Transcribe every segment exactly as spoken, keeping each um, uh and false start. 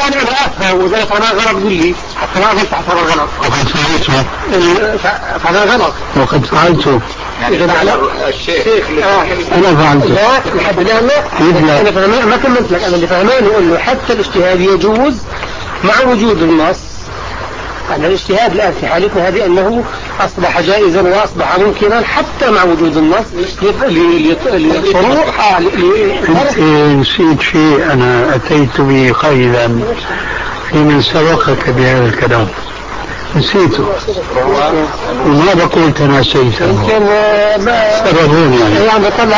يعني انا افهم وذلك انا غلط قل لي حتى ما قلت حتى غلط وقد فعلته فانا غلط وقد فعلته يعني على الشيخ انا فعلته لا لحد الان لا انا فهمان ما كملت لك. انا اللي فهماني انه حتى الاجتهاد يجوز مع وجود النص. أن الاجتهاد الآن في حالتنا هذه أنه أصبح جائزا وأصبح ممكنا حتى مع وجود النص للفروع. أنت نسيت شيء أنا أتيت به قيلا في من سبقك بهذا الكلام نسيته وما بقول تناسيته يمكن سببون يعني يعني طلع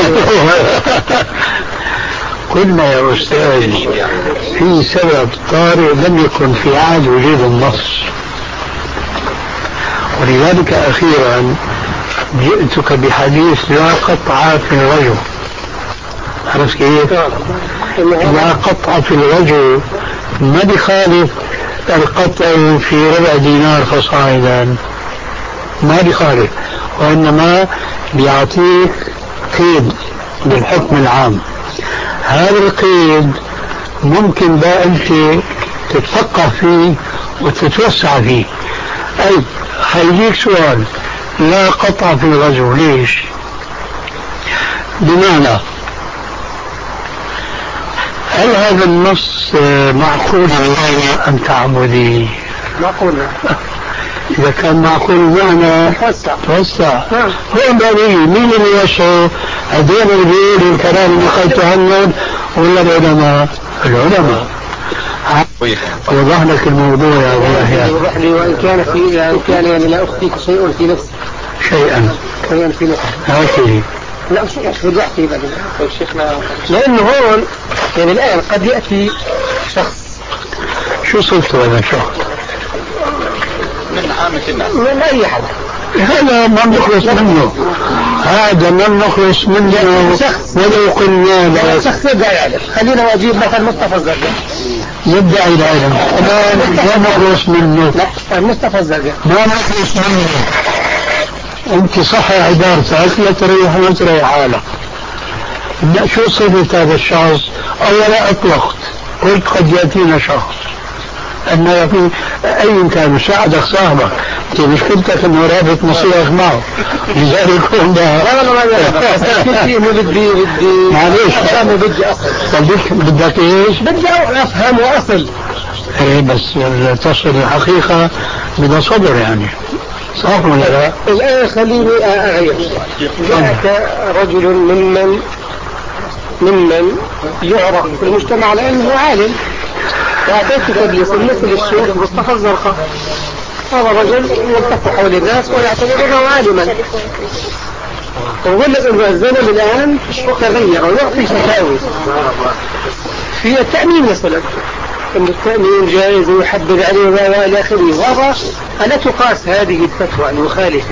قلنا يا أستاذ في سبب طارئ لم يكن في عهد وجود النص ولذلك أخيرا جئتك بحديث لا قطع في الرجل. عرفت كيف؟ لا قطع في الرجل ما بيخالف القطع في ربع دينار فصاعدا ما بيخالف وإنما بيعطيك قيد بالحكم العام. هذا القيد ممكن بقى أنت تتفقه فيه وتتوسع فيه. أي هيجيك سؤال لا قطع في الغزو ليش؟ بمعنى هل هذا النص معقول أم تعمدي؟ معقول. إذا كان معقول معنى توسع هو بني مين اللي يشعر هذين اللي بيقولوا الكلام اللي قلته عنهم ولا العلماء؟ العلماء. وضح لك الموضوع يا أبو يحيى. وضح لي وإن كان في يعني كان يعني لا أخفيك شيء في نفسي. شيئا. شيئا في نفسي. هكذا. لا شيء في ضحكي بعدين. شيخنا. لأنه هون يعني الآن قد يأتي شخص. شو صرت هذا الشخص؟ من عامة الناس. من أي حد. هذا ما نخلص منه. هذا ما نخلص منه. ولو قلنا له. شخص يدعي العلم. خلينا واجيب مثلا مصطفى الزرقاء. يدعي العلم. ما نخلص منه. لا مصطفى الزرقاء. ما نخلص منه. أنت صح عبارتك لا تريح ولا تريح حالك. شو صفة هذا الشخص؟ أولا أطلقت قلت قد يأتينا شخص أنه في أي كان مساعدك صاحبك أنت مشكلتك أنه رابط مصيرك معه لذلك هم لا لا لا لا بدي بدي معليش أنا بدي أصل بدك بدك إيش؟ بدي أفهم وأصل. إيه بس تصل الحقيقة بدها صبر يعني صح ولا لا؟ الآن خليني أغير. جاءك رجل ممن ممن يعرف في المجتمع لأنه عالم وأعطيت تدليس مثل الشيخ مصطفى الزرقاء. هذا رجل يلتف حول الناس ويعتبره عالما. وقل لك أن الزمن الآن تغير ويعطي فتاوي في التأمين مثلا أن التأمين جائز ويحدد عليه وإلى آخره. وهذا ألا تقاس هذه الفتوى المخالفة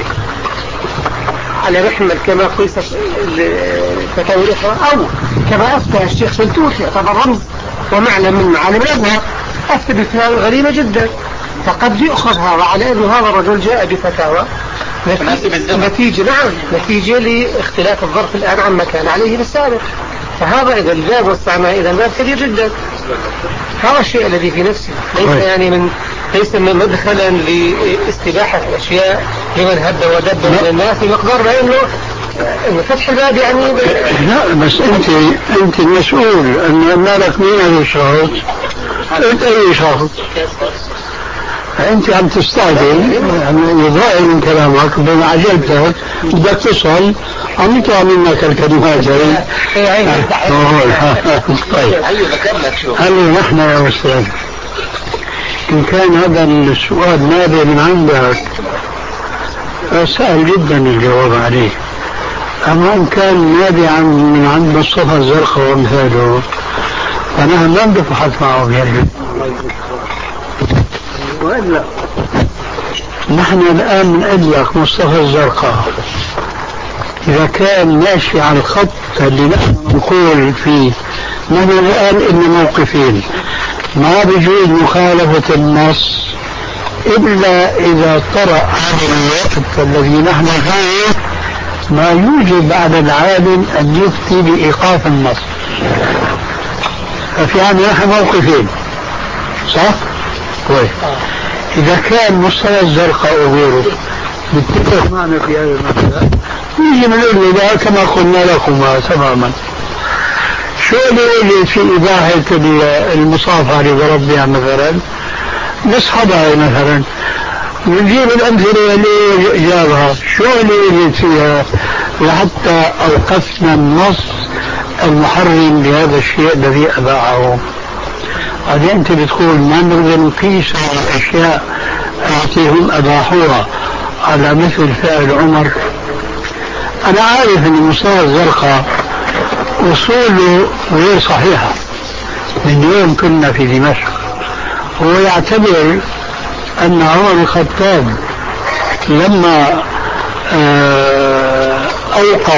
على محمل كما قيست الفتاوى الأخرى أو كما أفتى الشيخ شلتوت يعتبر رمز ومعلم من معالم الأزهر أفتى بفتاوى غريبة جدا. فقد يؤخذ هذا على أن هذا الرجل جاء بفتاوى نتيجة نعم نتيجة لاختلاف الظرف الآن عما كان عليه بالسابق. فهذا إذا الباب والسماء إذا الباب كبير جدا. هذا الشيء الذي في نفسي ليس يعني من ليس من مدخلا لاستباحة الأشياء لمن هب ودب من الناس مقدار بأنه إن فتح الباب يعني لا بس أنت أنت المسؤول أن مالك مين هذا الشخص؟ أنت أي شخص؟ أنت عم تستعجل يعني يضايق من كلامك بما عجلتك بدك تصل عم يطلع منك الكلمات هاي. طيب هل نحن يا أستاذ إن كان هذا السؤال نابع من عندك سهل جدا الجواب عليه. أما إن كان نابعا من عند مصطفى الزرقاء وامثاله فنحن ما نبحث معه بهذا. وإلا نحن الآن نقول لك مصطفى الزرقاء إذا كان ماشي على الخط اللي نحن نقول فيه. نحن الآن إن موقفين ما بيجوز مخالفة النص إلا إذا طرأ على الوقت الذي نحن فيه ما يوجب على العالم أن يفتي بإيقاف النص. ففي عنا نحن موقفين صح؟ كويس. إذا كان مستوى الزرقاء وغيره بتتفق معنا في هذا المسألة نيجي نقول له كما قلنا لكم تماما. شو اللي في إباحة المصافحة لربها مثلا نصحبها مثلا ونجيب الأمثلة اللي جابها شو اللي يجد فيها وحتى أوقفنا النص المحرم بهذا الشيء الذي أباعه. بعدين أنت بتقول ما نقدر نقيس الأشياء التي هم أباحوها على مثل فعل عمر. أنا عارف أن مستوى الزرقاء أصوله غير صحيحة. من يوم كنا في دمشق هو يعتبر أن عمر الخطاب لما أوقف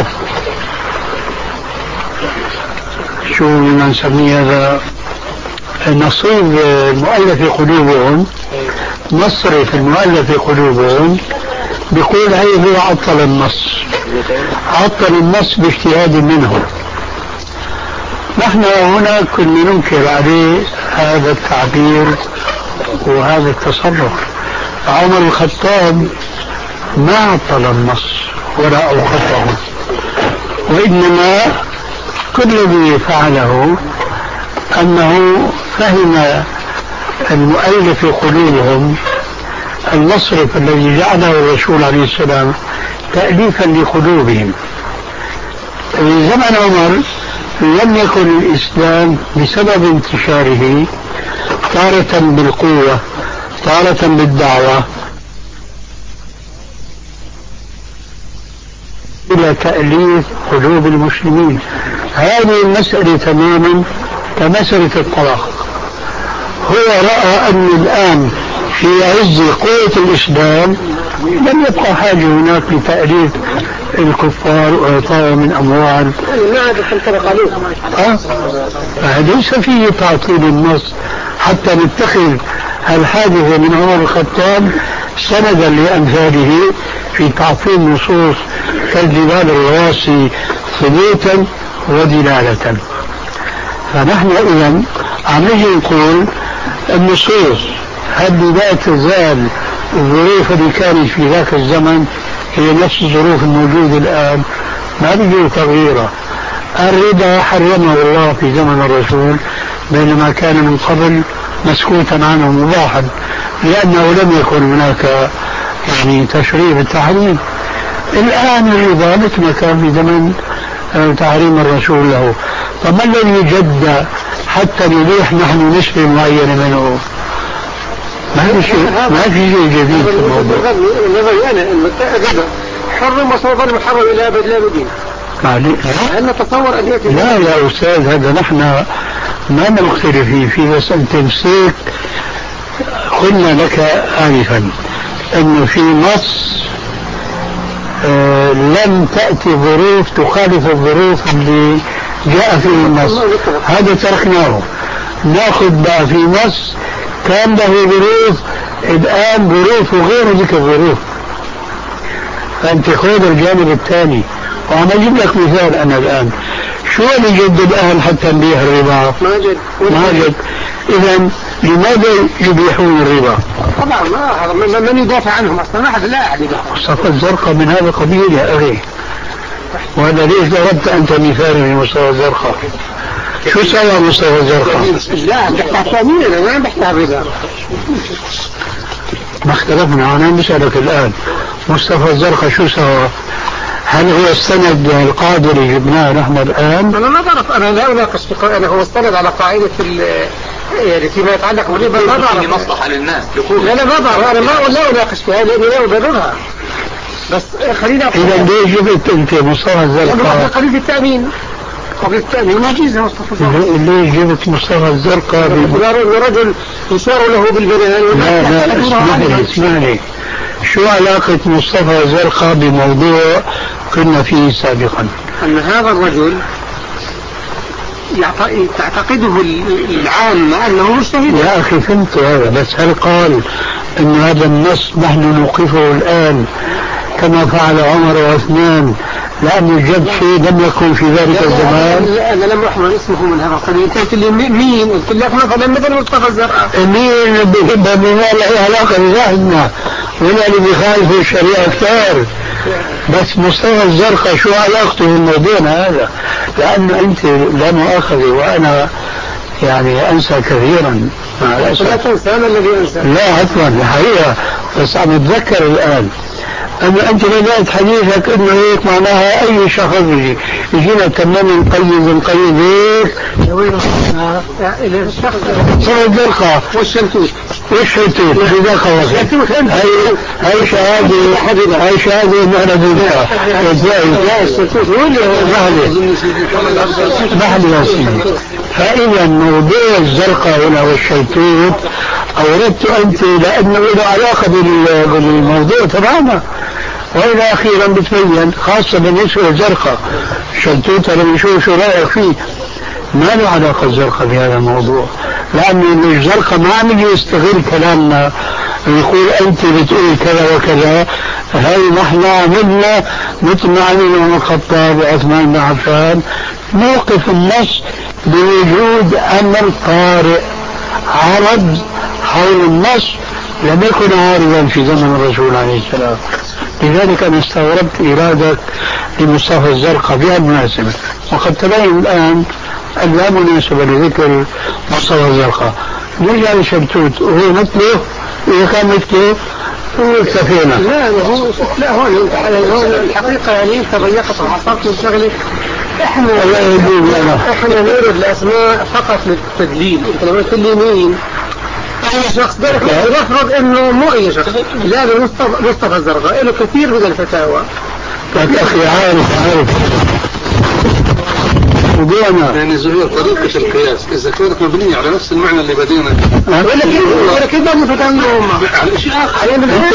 شو ما نسميه هذا نصيب المؤلف في قلوبهم مصرف المؤلف في قلوبهم بيقول هي هو عطل النص عطل النص باجتهاد منه. نحن هنا كنا ننكر عليه هذا التعبير وهذا التصرف. عمر الخطاب ما عطل النص ولا أوقفه وإنما كل الذي فعله أنه فهم المؤلف في قلوبهم المصرف الذي جعله الرسول عليه السلام تأليفا لقلوبهم. في زمن عمر لم يكن الإسلام بسبب انتشاره تارة بالقوة تارة بالدعوة إلى تأليف قلوب المسلمين. هذه المسألة تماما كمسألة الطلاق. هو رأى أن الآن في عز قوة الإسلام لم يبقى حاجة هناك لتأليف الكفار وإعطائهم من أموال. أه؟ ليس فيه تعطيل النص حتى نتخذ الحادثة من عمر الخطاب سندا لأمثاله في تعطيل نصوص كالجبال الرواسي ثبوتا ودلالة. فنحن إذن عم نجي نقول النصوص هل لا تزال الظروف اللي كانت في ذاك الزمن هي نفس الظروف الموجودة الآن ما بيجي تغييرها. الربا حرمه الله في زمن الرسول بينما كان من قبل مسكوتا عنه مباحا لأنه لم يكن هناك يعني تشريع بالتحريم. الآن الربا مثل ما كان في زمن تحريم الرسول له. فما الذي جد حتى نبيح نحن نسبة معينة منه؟ ما في شيء ما في شيء جديد في الموضوع. نظري أنا الربا حرم وسيظل محرم إلى أبد لا بدين. هل نتصور أن يأتي؟ لا يا أستاذ هذا نحن ما نختلف فيه في مسألة تمسيك. قلنا لك آنفا أنه في نص آه لم تأتي ظروف تخالف الظروف اللي جاء فيه النص هذا تركناه. ناخذ بقى في نص كان له ظروف الآن ظروف غير ذيك الظروف فأنت خذ الجانب الثاني. وأنا أجيب لك مثال أنا الآن شو اللي جد الآن حتى نبيح الربا؟ ما جد ما جد. إذن لماذا يبيحون الربا؟ طبعا ما من يدافع عنهم أصلا ما حد لا أحد يدافع. مصطفى الزرقاء من هذا القبيل يا أخي. وهذا ليش ضربت أنت مثال لمصطفى الزرقاء؟ شو سوى مصطفى الزرقاء؟ لا بحث ثانيين أنا ما بحث الربا. ما اختلفنا. أنا بسألك الآن مصطفى الزرقاء شو سوى؟ هل هو السند القادر جبناه نحن الآن؟ أنا ما بعرف. أنا لا أناقش في أنا هو استند على قاعدة يعني فيما يتعلق بالربا ما بعرف مصلحة للناس. لا لا ما بعرف. أنا ما لا أناقش فيها لأني لا أبررها. بس خلينا إذا ليش جبت أنت مصطفى الزرقاء؟ قبل التأمين قبل التأمين ما جيزة مصطفى الزرقاء. ليش جبت مصطفى الزرقاء؟ رجل يشار له بالبنان. لا لا اسمعني اسمعني شو علاقة مصطفى الزرقاء بموضوع كنا فيه سابقا؟ أن هذا الرجل تعتقده العامة أنه مجتهد. يا أخي فهمت هذا بس هل قال أن هذا النص نحن نوقفه الآن كما فعل عمر وعثمان لأن الجد فيه لم يكن في ذلك الزمان. أنا لم أحمل اسمه من هذا القبيل. قلت لي مين؟ قلت لك مثلا مثل مصطفى الزرقاء. مين بما له علاقة بذهبنا ولا اللي بيخالف الشريعة كثير. بس مصطفى الزرقاء شو علاقته بالموضوع هذا؟ لأنه أنت لا مؤاخذة وأنا يعني أنسى كثيرا مع الأسف. لا تنسى، أنا الذي أنسى. لا عفوا الحقيقة بس عم أتذكر الآن. أما أنت بدأت حديثك إنه هيك معناها أي شخص يجي يجينا كمان نقيد نقيد هيك إلى الشخص صار الزرقاء والشلتوت والشلتوت جزاك الله خير. هاي هاي شهادة هاي شهادة نحن بدها لا الشلتوت هو اللي محل يا سيدي. فإذا موضوع الزرقاء هنا والشلتوت أوردت أنت لأنه له علاقة بالموضوع تماما. وإلى أخيرا بتبين خاصة بالنسبة للزرقاء شلتوت أنا بنشوف شو رأيك فيه. ما له علاقة الزرقاء بهذا الموضوع لأنه الزرقاء ما عم يستغل كلامنا ويقول أنت بتقول كذا وكذا. هاي نحن عملنا مثل ما عمل عمر الخطاب وعثمان بن عفان موقف النص بوجود أمر طارئ عرض حول النص لم يكن عارضا في زمن الرسول عليه السلام. لذلك أنا استغربت إرادة لمصطفى الزرقاء بهذه المناسبة وقد تبين الآن أن لا مناسبة لذكر مصطفى الزرقاء. نرجع لشلتوت وهو مثله إذا كان مثله اكتفينا. لا هو لا هون هون الحقيقة يعني أنت ضيقت وعصرت من شغلة. احنا احنا نريد الأسماء فقط للتدليل. أنت لما تقول لي مين أي شخص ذلك نفرض إنه مو أي شخص. لا مصطفى الزرقاء له كثير من الفتاوى. لك أخي عارف عارف موضوعنا يعني زهير طريقة القياس إذا كانت مبنية على نفس المعنى اللي بدينا ولكن ولكن ما نفتهم على شيء آخر.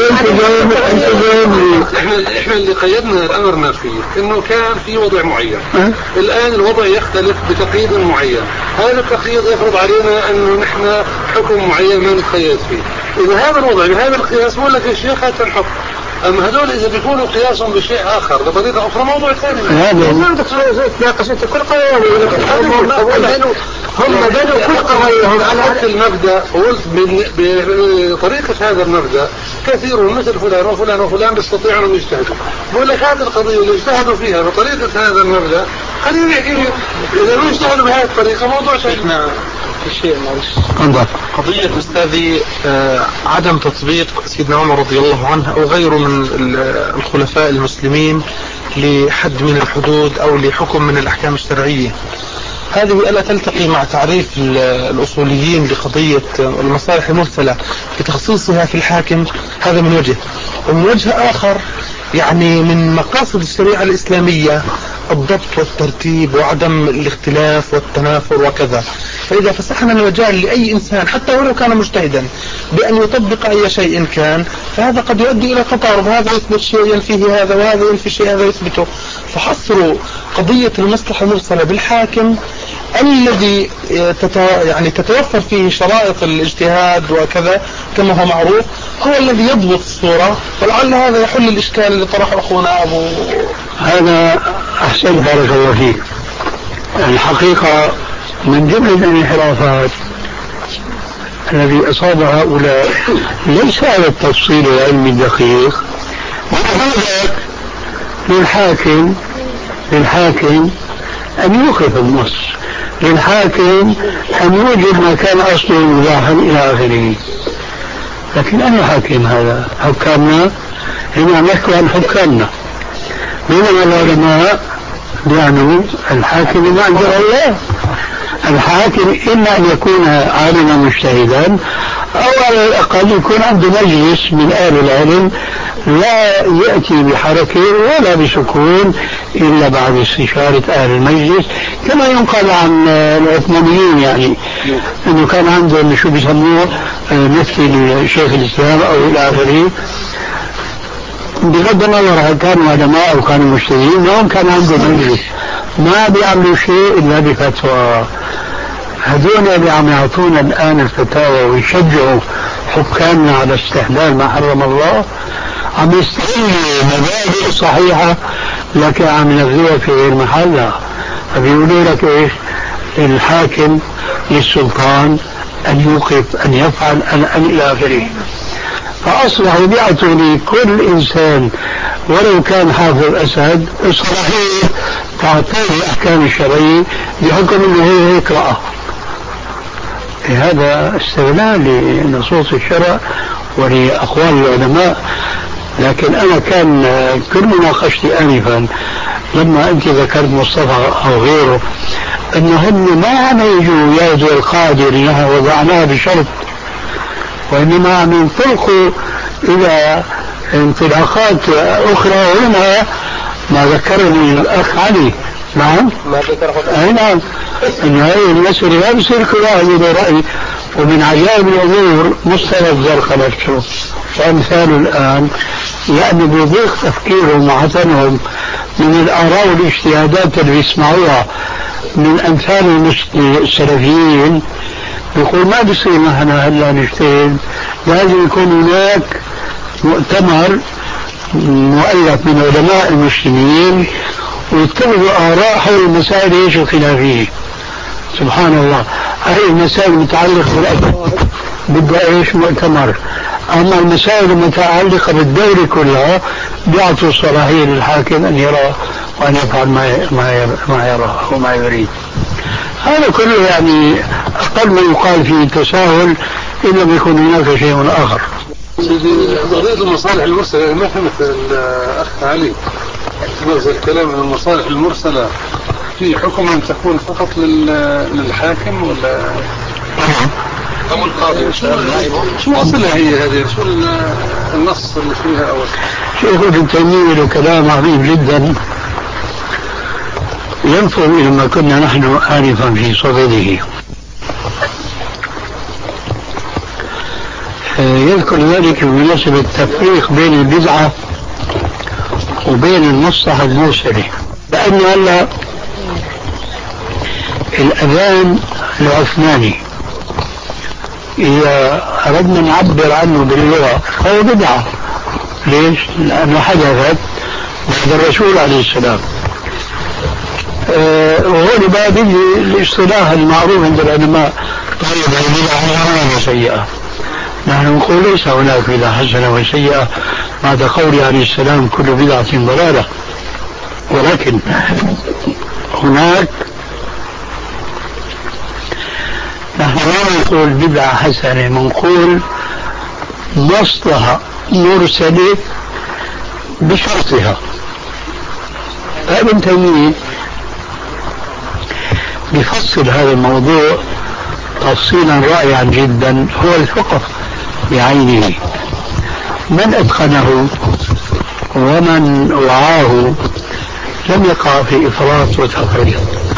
إحنا إحنا اللي قيدنا الأمر فيه إنه كان في وضع معين. الآن الوضع يختلف بتقييد معين. هذا التقييد يفرض علينا إنه نحن حكم معين ما نتقيد فيه. إذا هذا الوضع بهذا القياس بقول لك الشيخ هذا الحكم. أما هذول إذا بيكونوا قياسهم بشيء آخر بطريقة أخرى موضوع ثاني. ما عندك تناقشت كل قوانين هم بنوا كل قوانينهم على هذا المبدأ. قلت بطريقة هذا المبدأ كثير مثل فلان وفلان وفلان بيستطيعوا أن يجتهدوا. بقول لك هذه القضية اللي اجتهدوا فيها بطريقة هذا المبدأ خلينا نحكي إذا ما اجتهدوا بهذه الطريقة موضوع شيء. شيء قضية أستاذي آه عدم تطبيق سيدنا عمر رضي الله عنه أو غيره من الخلفاء المسلمين لحد من الحدود أو لحكم من الأحكام الشرعية. هذه ألا تلتقي مع تعريف الأصوليين لقضية المصالح المرسلة بتخصيصها في الحاكم؟ هذا من وجه. ومن وجه آخر يعني من مقاصد الشريعة الإسلامية الضبط والترتيب وعدم الاختلاف والتنافر وكذا. فإذا فسحنا المجال لأي إنسان حتى ولو كان مجتهدا بأن يطبق أي شيء كان فهذا قد يؤدي إلى تضارب. هذا يثبت شيء ينفيه هذا وهذا ينفي شيء هذا يثبته. فحصروا قضية المصلحة المرسلة بالحاكم الذي يعني تتوفر فيه شرائط الاجتهاد وكذا كما هو معروف هو الذي يضبط الصورة. ولعل هذا يحل الإشكال اللي طرحه أخونا أبو. هذا أحسن بارك الله فيك. الحقيقة من جملة الانحرافات الذي أصاب هؤلاء ليس على التفصيل العلمي الدقيق. للحاكم للحاكم أن يوقف النص، للحاكم أن يوجد ما كان أصله مباحا إلى آخره. لكن أنا حاكم هذا حكامنا هنا نحكي عن حكامنا. بينما العلماء يعني الحاكم ما أنزل الله. الحاكم إما أن يكون عالما مجتهدا أو على الأقل يكون عنده مجلس من أهل العلم لا يأتي بحركة ولا بسكون إلا بعد استشارة أهل المجلس كما ينقل عن العثمانيين يعني أنه كان عندهم شو بيسموه مثل شيخ الإسلام أو إلى آخره. بغض النظر هل كانوا علماء أو كانوا مجتهدين هم كان عندهم مجلس ما بيعملوا شيء إلا بفتوى. هذول اللي عم يعطونا الآن الفتاوى ويشجعوا حكامنا على استحلال ما حرم الله عم يستغل مبادئ صحيحة لكن عم ينفذها في غير محلها. فبيقولوا لك ايش؟ الحاكم للسلطان ان يوقف ان يفعل ان ان الى اخره. فاصبحوا بيعطوا لكل انسان ولو كان حافظ اسد الصلاحية تعطيه الاحكام الشرعية بحكم انه هو هيك رأى. هذا استغلال لنصوص الشرع ولأقوال العلماء. لكن أنا كان كل مناقشتي آنفا لما أنت ذكرت مصطفى أو غيره أنهم ما عم يجوا ياخذوا القاعدة اللي نحن وضعناها بشرط، وإنما عم ينطلقوا إلى انطلاقات أخرى. ومنها ما ذكرني الأخ علي. نعم ما ذكره أي نعم، أن هذه المسألة لا بصير كل واحد له رأي. ومن عجائب الأمور مصطفى الزرقاء نفسه وأمثاله الآن يعني بيضيق تفكيرهم وعتنهم من الآراء والاجتهادات اللي بيسمعوها من أمثال السلفيين. بيقول ما بصير نحن هلا نجتهد، لازم يكون هناك مؤتمر مؤلف من علماء المسلمين ويتخذوا آراء حول المسائل ايش الخلافية. سبحان الله، هذه المسائل المتعلقة بالأفراد بدها ايش مؤتمر، أما المسائل المتعلقة بالدولة كلها بيعطوا صلاحية للحاكم أن يرى وأن يفعل ما ما يرى وما يريد. هذا كله يعني أقل ما يقال فيه تساهل إن لم يكن هناك شيء آخر. سيدي قضية المصالح المرسلة ما فهمت الأخ علي نظر الكلام عن المصالح المرسلة في حكم أن تكون فقط للحاكم ولا أو القاضي؟ شو أصلها هي هذه؟ شو النص اللي فيها أول؟ شيخ ابن تيمية له كلام عظيم جدا ينفذ إلى ما كنا نحن آنفا في صدده. يذكر ذلك بمناسبة التفريق بين البدعة وبين المصلحة المرسلة، لأنه هلا الأذان العثماني إذا أردنا نعبر عنه باللغة فهو بدعة. ليش؟ لأنه حدثت بعد الرسول عليه السلام. أه وهو باب الاصطلاح المعروف عند العلماء طيب البدعة حسنة وسيئة. نحن نقول ليس هناك بدعة حسنة وسيئة بعد قوله عليه السلام كل بدعة ضلالة، ولكن هناك نحن لا نقول بدعة حسنة، نقول مصلحة مرسلة بشرطها. ابن تيمية بيفصل هذا الموضوع تفصيلا رائعا جدا، هو الفقه بعينه. من أتقنه ومن وعاه لم يقع في إفراط وتفريط.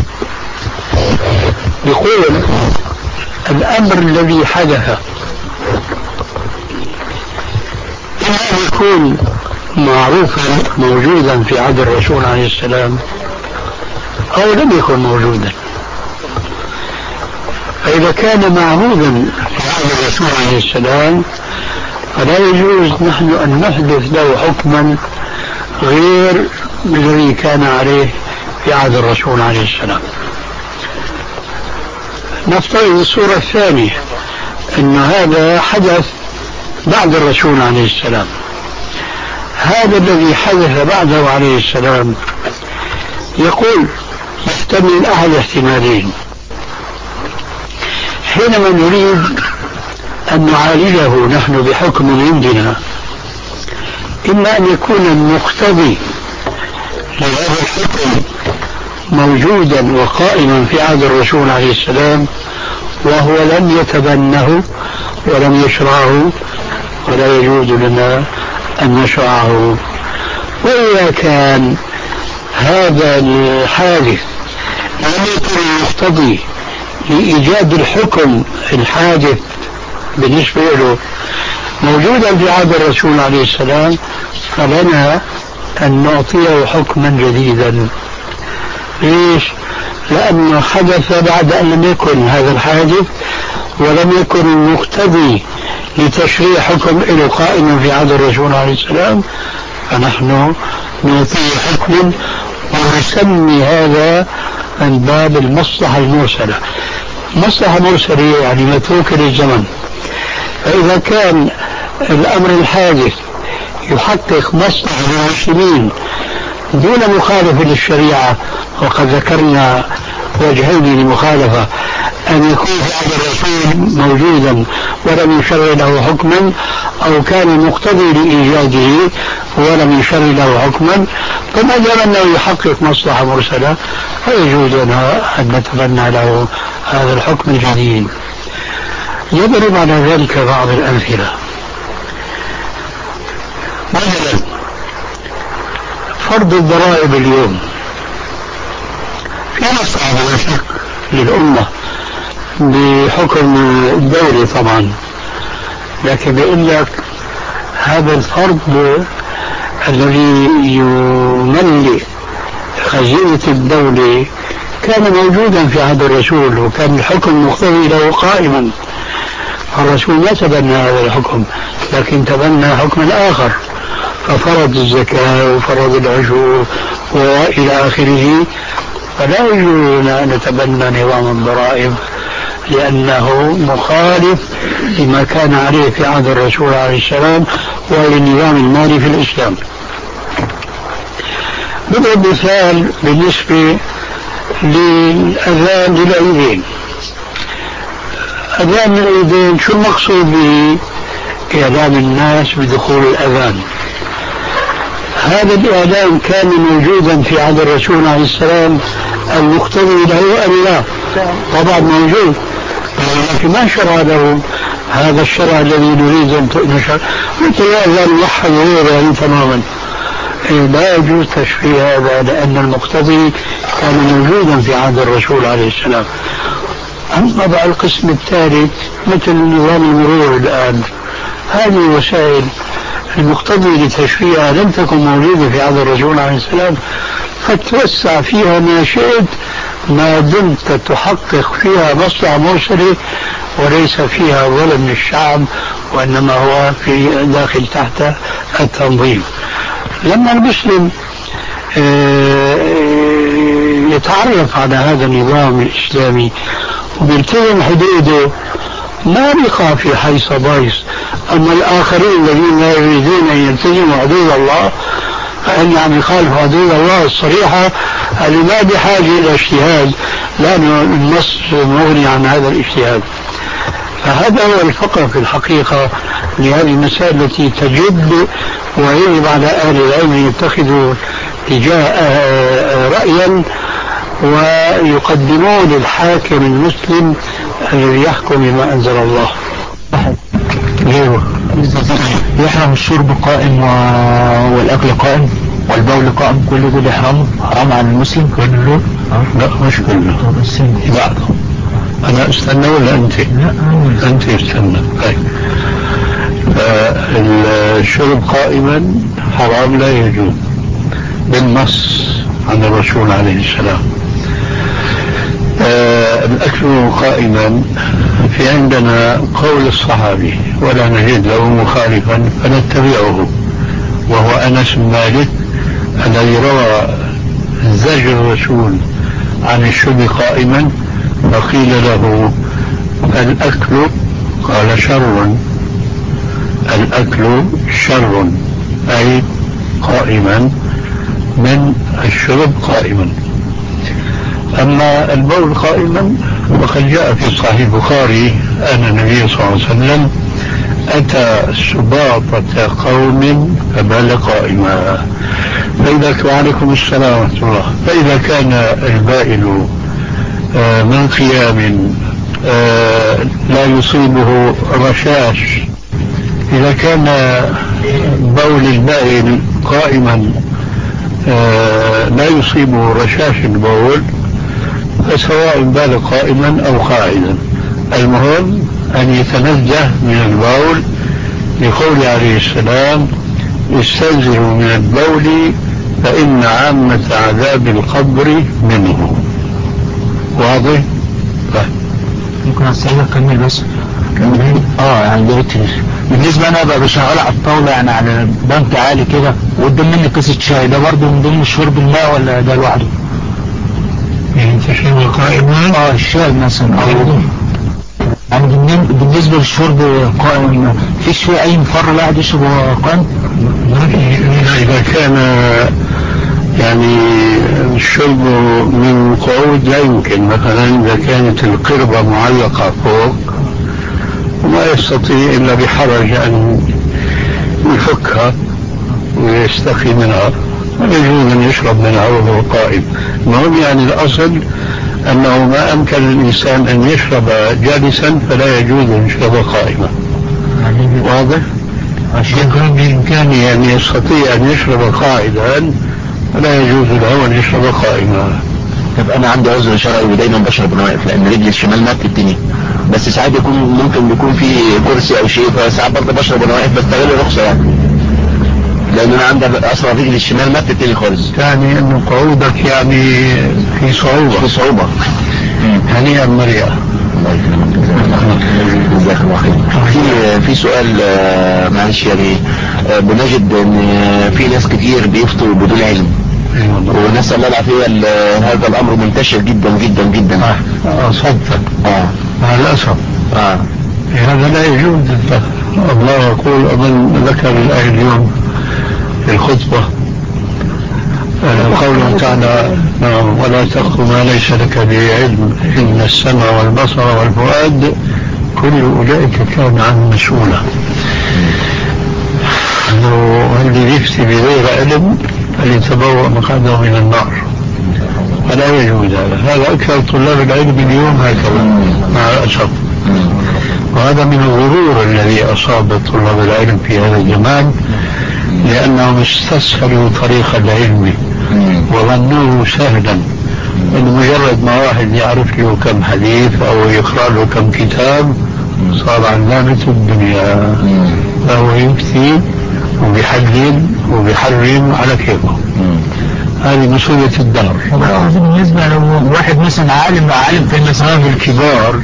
يقول الأمر الذي حدث إما يكون معروفا موجودا في عهد الرسول عليه السلام أو لم يكن موجودا. فإذا كان معهودا في عهد الرسول عليه السلام فلا يجوز نحن أن نحدث له حكما غير الذي كان عليه في عهد الرسول عليه السلام. نفترض الصورة الثانية أن هذا حدث بعد الرسول عليه السلام. هذا الذي حدث بعده عليه السلام يقول يحتمل أحد احتمالين. حينما نريد أن نعالجه نحن بحكم عندنا، إما أن يكون المقتضي لهذا الحكم موجودا وقائما في عهد الرسول عليه السلام وهو لم يتبنه ولم يشرعه ولا يجوز لنا أن نشرعه. وإذا كان هذا الحادث لم يكن المقتضي لإيجاد الحكم الحادث بالنسبة له موجودا في عهد الرسول عليه السلام فلنا أن نعطيه حكما جديدا. ليش؟ لأنه حدث بعد أن لم يكن هذا الحادث ولم يكن المقتضي لتشريع حكم له قائم في عهد الرسول عليه السلام فنحن نعطيه حكما ونسمي هذا من باب المصلحة المرسلة. مصلحة مرسلة يعني متروكة للزمن. فإذا كان الأمر الحادث يحقق مصلحة للمسلمين دون مخالفة للشريعة، وقد ذكرنا وجهين للمخالفة: أن يكون في عهد الرسول موجودا ولم يشرع له حكما، أو كان مقتضي لإيجاده ولم يشرع له حكما. فما دام أنه يحقق مصلحة مرسلة فيجوز لنا أن نتبنى له هذا الحكم الجديد. يضرب على ذلك بعض الأمثلة. مثلا فرض الضرائب اليوم في مصلحة لا شك للأمة بحكم الدولة طبعا، لكن بيقول لك هذا الفرض الذي يملئ خزينة الدولة كان موجودا في عهد الرسول، وكان الحكم المقتضي له قائما. الرسول ما تبنى هذا الحكم لكن تبنى حكما آخر، ففرض الزكاة وفرض العشور وإلى آخره. فلا يجوز أن نتبنى نظام الضرائب لأنه مخالف لما كان عليه في عهد الرسول عليه السلام وللنظام المالي في الإسلام. نضرب مثال بالنسبة للأذان للعيدين. أذان العيدين شو المقصود به؟ إعلام الناس بدخول الأذان. هذا الإعلام كان موجودا في عهد الرسول عليه السلام المقتضي له أم لا؟ طبعا موجود، لكن ما شرع له هذا الشرع الذي نريد أن نشرع. مثل الأذان موحد غير يعني تماما. لا يجوز تشريع هذا لأن المقتضي كان موجودا في عهد الرسول عليه السلام. أما بقى القسم الثالث مثل نظام المرور الآن، هذه وسائل المقتضي لتشريعها لم تكن موجودة في عهد الرسول عليه السلام، فتوسع فيها ما شئت ما دمت تحقق فيها مصلحة مرسلة وليس فيها ظلم للشعب، وإنما هو في داخل تحت التنظيم. لما المسلم يتعرف على هذا النظام الإسلامي وبيلتزم حدوده ما بيقع في حيص بايص. أما الآخرين الذين لا يريدون أن يلتزموا حدود الله فإن عم يخالفوا حدود الله الصريحة اللي ما بحاجة إلى اجتهاد، لأنه النص مغني عن هذا الاجتهاد. فهذا هو الفقر في الحقيقة لهذه المسائل التي تجد، ويجب على أهل العلم يتخذوا تجاه رأيا ويقدمون للحاكم المسلم الذي يحكم بما أنزل الله. يحرم الشرب قائم والأكل قائم والبول قائم، كل دول يحرم حرام عن المسلم كله؟ لا مش كله، بعضه. أنا استنى ولا أنت؟ لا أنت استنى. الشرب قائما حرام لا يجوز بالنص عن الرسول عليه السلام. آه الأكل قائما في عندنا قول الصحابي ولا نجد له مخالفا فنتبعه، وهو أنس بن مالك الذي روى زجر الرسول عن الشرب قائما، فقيل له الأكل قال شر، الأكل شر أي قائما من الشرب قائما. أما البول قائما وقد جاء في صحيح البخاري أن النبي صلى الله عليه وسلم أتى سباطة قوم فبال قائما. فإذا وعليكم السلام ورحمة الله. فإذا كان البائل من قيام لا يصيبه رشاش، إذا كان بول البائل قائما لا يصيبه رشاش البول فسواء بال قائما أو قاعدا، المهم أن يتنزه من البول، لقول عليه السلام استنزهوا من البول فإن عامة عذاب القبر منه. واضح؟ ممكن أستعيد أكمل بس؟ كمل. آه يعني دلوقتي بالنسبة انا بقى بشغل على الطاولة يعني على بنك عالي كده وقدام مني كاسة شاي، ده برضه من ضمن شرب الماء ولا ده لوحده؟ يعني تشرب قائما؟ اه الشاي مثلا او يعني بالنسبة للشرب قائم فيش فيه اي مفر واحد يشرب قائم؟ إذا كان يعني الشرب من قعود لا يمكن، مثلا إذا كانت القربة معلقة فوق وما يستطيع إلا بحرج أن يفكها ويستقي منها يجوز أن يشرب منها وهو قائم. المهم يعني الأصل أنه ما أمكن الإنسان أن يشرب جالسا فلا يجوز أن يشرب قائما. واضح؟ عشان كان بإمكانه أن يستطيع أن يشرب قائدا فلا يجوز له أن يشرب قائما. طب أنا عندي عذر شرعي ودايما بشرب وانا واقف لأن رجلي الشمال ما بتبتني، بس ساعات يكون ممكن يكون في كرسي أو شيء فساعات برضه بشرب وانا واقف بستغل الرخصة يعني، لأن أنا عندي أصلا رجلي الشمال ما بتبتني خالص. يعني أنه قعودك يعني في صعوبة. في صعوبة. هنيئا مريئا. جزاك الله خير. في في سؤال معلش يعني بنجد ان في ناس كتير بيفتوا بدون علم ونسأل الله العافية هذا الامر منتشر جدا جدا جدا. اه صدق. اه مع الاسف. اه هذا لا يجوز. الله يقول اظن ذكر الايه اليوم في الخطبة قوله تعالى ولا تقف ما ليس لك به علم إن السمع والبصر والفؤاد كل أولئك كان عنه مسؤولا. والذي يفتي بغير علم فليتبوأ مقعده من النار، فلا يجوز هذا. هذا أكثر طلاب العلم اليوم هكذا مع الأسف، وهذا من الغرور الذي أصاب طلاب العلم في هذا الزمان، لأنهم استسهلوا طريق العلم وظنوه سهلا، أن مجرد ما واحد يعرف له كم حديث أو يقرأ له كم كتاب صار علامة الدنيا، فهو يفتي وبيحلل وبيحرم على كيفه. هذه مسؤولية الدار. بالنسبة لو واحد مثلا عالم عالم في المسائل الكبار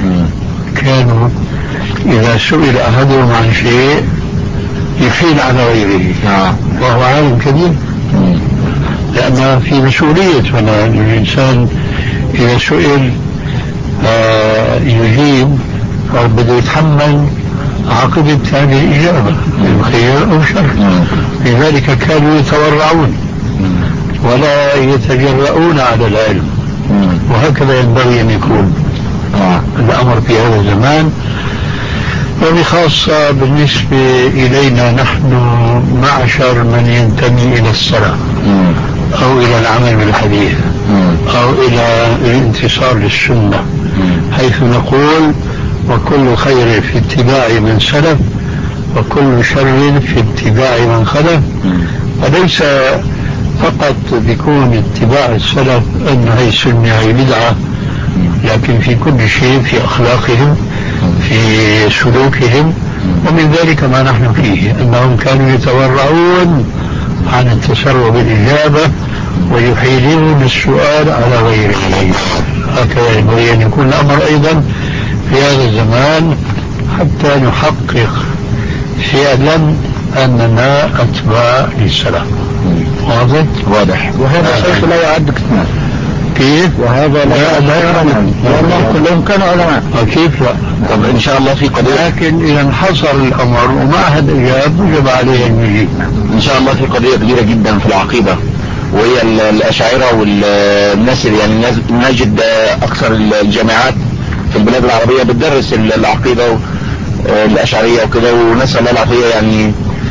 كانوا إذا سئل أحدهم عن شيء يحيل على غيره وهو عالم كبير، لأن في مسؤولية فلا الإنسان إذا سئل آه يجيب فبده يتحمل عاقبة هذه الإجابة خير أو شر. لذلك كانوا يتورعون ولا يتجرؤون على العلم، وهكذا ينبغي أن يكون الأمر في هذا الزمان، وبخاصة بالنسبة إلينا نحن معشر من ينتمي إلى السلف أو إلى العمل بالحديث أو إلى الانتصار للسنة، حيث نقول وكل خير في اتباع من سلف وكل شر في اتباع من خلف. فليس فقط بيكون اتباع السلف أن هي سنة هي بدعة، لكن في كل شيء، في أخلاقهم في سلوكهم، ومن ذلك ما نحن فيه أنهم كانوا يتورعون عن التسرع بالإجابة ويحيلون السؤال على غير العلم. هكذا ينبغي أن يكون الأمر أيضا في هذا الزمان حتى نحقق فعلا أننا أتباع للسلف. واضح؟ واضح. وهذا شيخ لا يعد كتاب كيف؟ وهذا لا لا يعلم والله كلهم كانوا علماء. كيف لا؟ طب إن شاء الله في قضية، لكن إذا انحصر الأمر وما أحد أجاب وجب عليه أن يجيب. إن شاء الله في قضية كبيرة جدا في العقيدة، وهي الأشاعرة والناس يعني نجد أكثر الجامعات في البلاد العربية بتدرس العقيدة الأشعرية وكده، ونسأل الله العافية يعني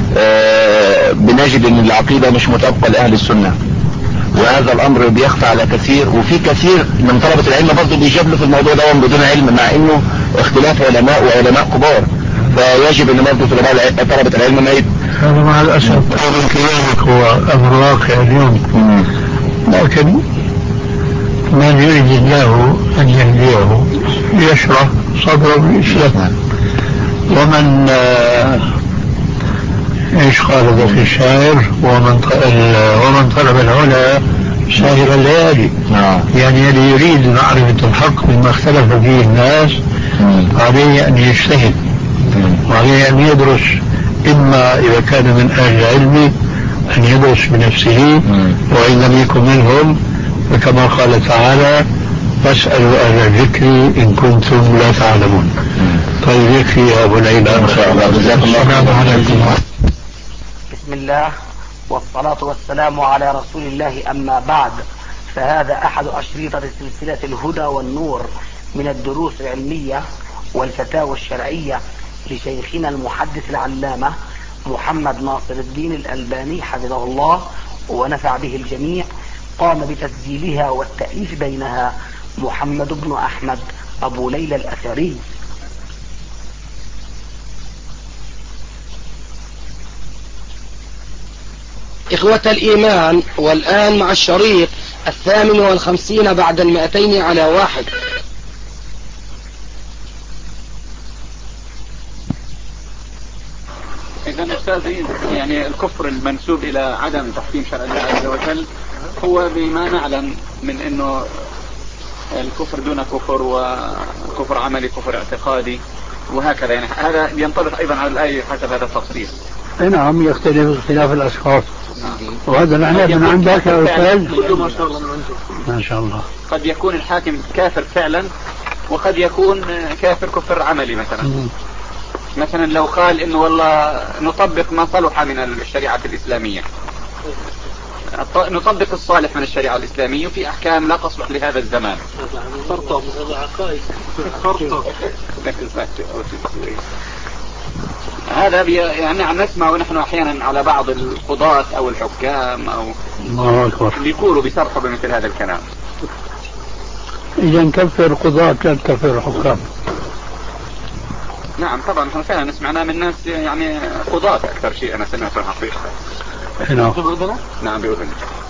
بنجد أن العقيدة مش مطابقة لأهل السنة، وهذا الأمر بيخفى على كثير، وفي كثير من طلبة العلم برضه بيجابلوا في الموضوع ده بدون علم، مع إنه اختلاف علماء وعلماء كبار، فيجب أن برضه طلبة العلم ما يت... هذا مع الأسف من كلامك هو أمر واقع اليوم. لكن من يريد الله أن يهديه يشرح صدره بالإسلام، ومن ايش قال ذاك الشاعر ومن ومن طلب العلا ساهر الليالي. يعني اللي يريد معرفة الحق مما اختلف فيه الناس عليه أن يجتهد عليه أن يدرس، إما إذا كان من أهل العلم أن يدرس بنفسه، وإن لم يكن منهم فكما قال تعالى فاسألوا أهل الذكر إن كنتم لا تعلمون. طيب يكفي يا أبو ليلى إن شاء الله. جزاك الله خيرا. بسم الله والصلاة والسلام على رسول الله. أما بعد، فهذا أحد أشرطة سلسلة الهدى والنور من الدروس العلمية والفتاوى الشرعية لشيخنا المحدث العلامة محمد ناصر الدين الألباني حفظه الله ونفع به الجميع. قام بتسجيلها والتأليف بينها محمد بن أحمد أبو ليلى الأثري. إخوة الإيمان، والآن مع الشريط الثامن والخمسين بعد المئتين على واحد. إذا أستاذي، يعني الكفر المنسوب إلى عدم تحكيم شرع الله عز وجل هو بما نعلم من أنه الكفر دون كفر، وكفر عملي، كفر اعتقادي، وهكذا. يعني هذا ينطبق أيضا على الآية حسب هذا التفصيل. نعم، يختلف اختلاف الأشخاص. وهذا العناد من عندك يا أستاذ؟ ما شاء الله من عنده. ما شاء الله. قد يكون الحاكم كافر فعلا، وقد يكون كافر كفر عملي. مثلا م. مثلا لو قال إنه والله نطبق ما صلح من الشريعة الإسلامية، نطبق الصالح من الشريعة الإسلامية في أحكام لا تصلح لهذا الزمان. فرطة هذا عقائد فرطة. هذا يعني عم نسمع ونحن أحيانا على بعض القضاة أو الحكام أو بيقولوا بيصرحوا بمثل هذا الكلام. إذا نكفر قضاة لا نكفر حكام. نعم طبعا، نحن فعلا سمعنا من ناس يعني قضاة أكثر شيء أنا سمعت الحقيقة. نعم بأذنه؟ نعم بأذنه.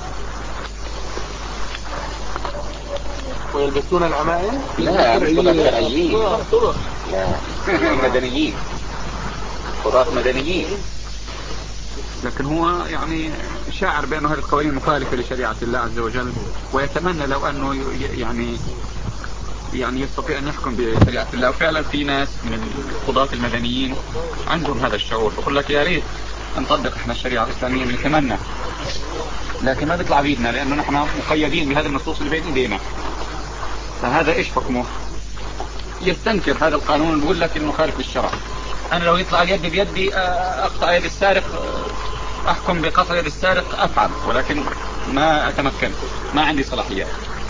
ويلبسون العمائم؟ لا مش قضاة شرعيين، لا مدنيين، قضاة مدنيين. لكن هو يعني شاعر بأنه هذه القوانين مخالفة لشريعة الله عز وجل، ويتمنى لو أنه يعني يعني يستطيع أن يحكم بشريعة الله. وفعلا في ناس من القضاة المدنيين عندهم هذا الشعور، بقول لك يا ريت نطبق احنا الشريعة الإسلامية، بنتمنى، لكن ما بيطلع بيدنا لأنه نحن مقيدين بهذه النصوص اللي بين ايدينا. فهذا ايش حكمه؟ يستنكر هذا القانون، بيقول لك انه خالف للشرع. انا لو يطلع يدي بيدي اقطع يد السارق، احكم بقطع يد السارق افعل، ولكن ما اتمكن، ما عندي صلاحيات.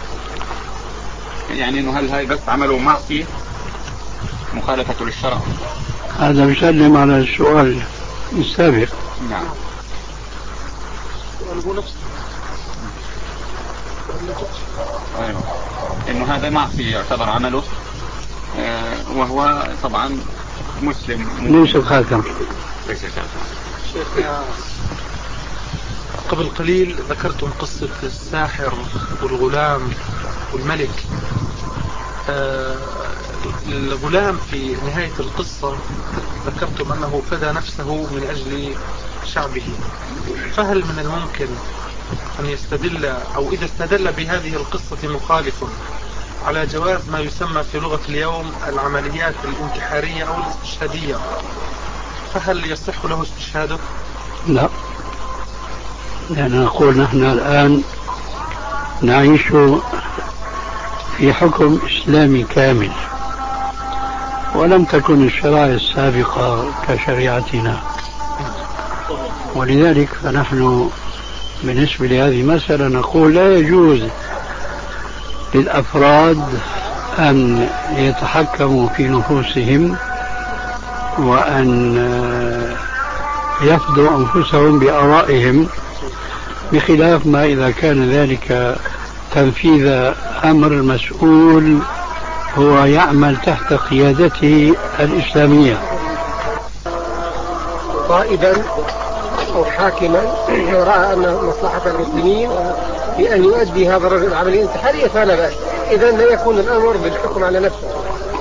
يعني انه هل هاي بس عملوا معصية مخالفة للشرع؟ هذا بيسلم على السؤال السابق. نعم. أيوة. إنه هذا معصية يعتبر عمله، آه وهو طبعا مسلم ليس خاتم. ليس خاتم. شيخنا قبل قليل ذكرتم قصة الساحر والغلام والملك. آه الغلام في نهاية القصة ذكرتم أنه فدى نفسه من أجل شعبه، فهل من الممكن أن يستدل أو إذا استدل بهذه القصة مخالف على جواز ما يسمى في لغة اليوم العمليات الانتحارية أو الاستشهادية، فهل يصح له استشهاده؟ لا، لأن نقول نحن الآن نعيش في حكم إسلامي كامل، ولم تكن الشرائع السابقة كشريعتنا، ولذلك فنحن بالنسبة لهذه المسألة نقول لا يجوز للأفراد أن يتحكموا في نفوسهم وأن يفضوا أنفسهم بآرائهم، بخلاف ما إذا كان ذلك تنفيذ أمر المسؤول هو يعمل تحت قيادته الإسلامية. قائدا أو حاكما رأى أن مصلحة المسلمين في أن يؤدي هذا الرجل العملية الانتحارية فلا بأس، إذا لا يكون الأمر بالحكم على نفسه.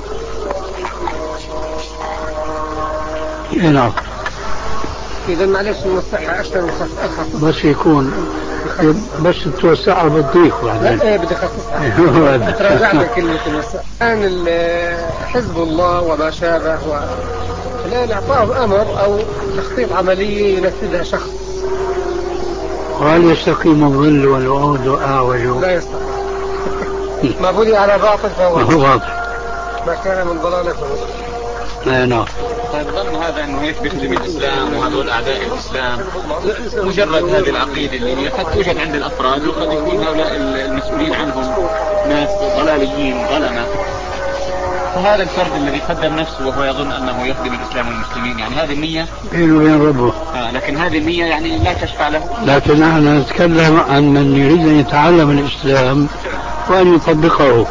نعم. إذا معلش نوسعها أكثر من خص بس يكون بس توسعها بالضيق بعدين. لا بدي أخصصها. تراجعنا كلمة الوسع. الآن حزب الله وما شابه الآن إعطاه أمر أو تخطيط عملية ينفذها شخص. وهل يستقيم الظل والوعود أعوج؟ لا يستقيم. ما بني على باطل فهو باطل، ما كان من ضلالة فهو. لا نعم. طيب ظن هذا انه هيك بيخدم الاسلام وهذول اعداء الاسلام، مجرد هذه العقيده اللي قد توجد عند الافراد وقد يكون هؤلاء المسؤولين عنهم ناس ضلاليين ظلمه، فهذا الفرد الذي قدم نفسه وهو يظن انه يخدم الاسلام والمسلمين، يعني هذه النيه بينه وبين ربه. آه لكن هذه النيه يعني لا تشفع له. لكن نحن نتكلم عن من يريد ان يتعلم الاسلام وان يطبقه.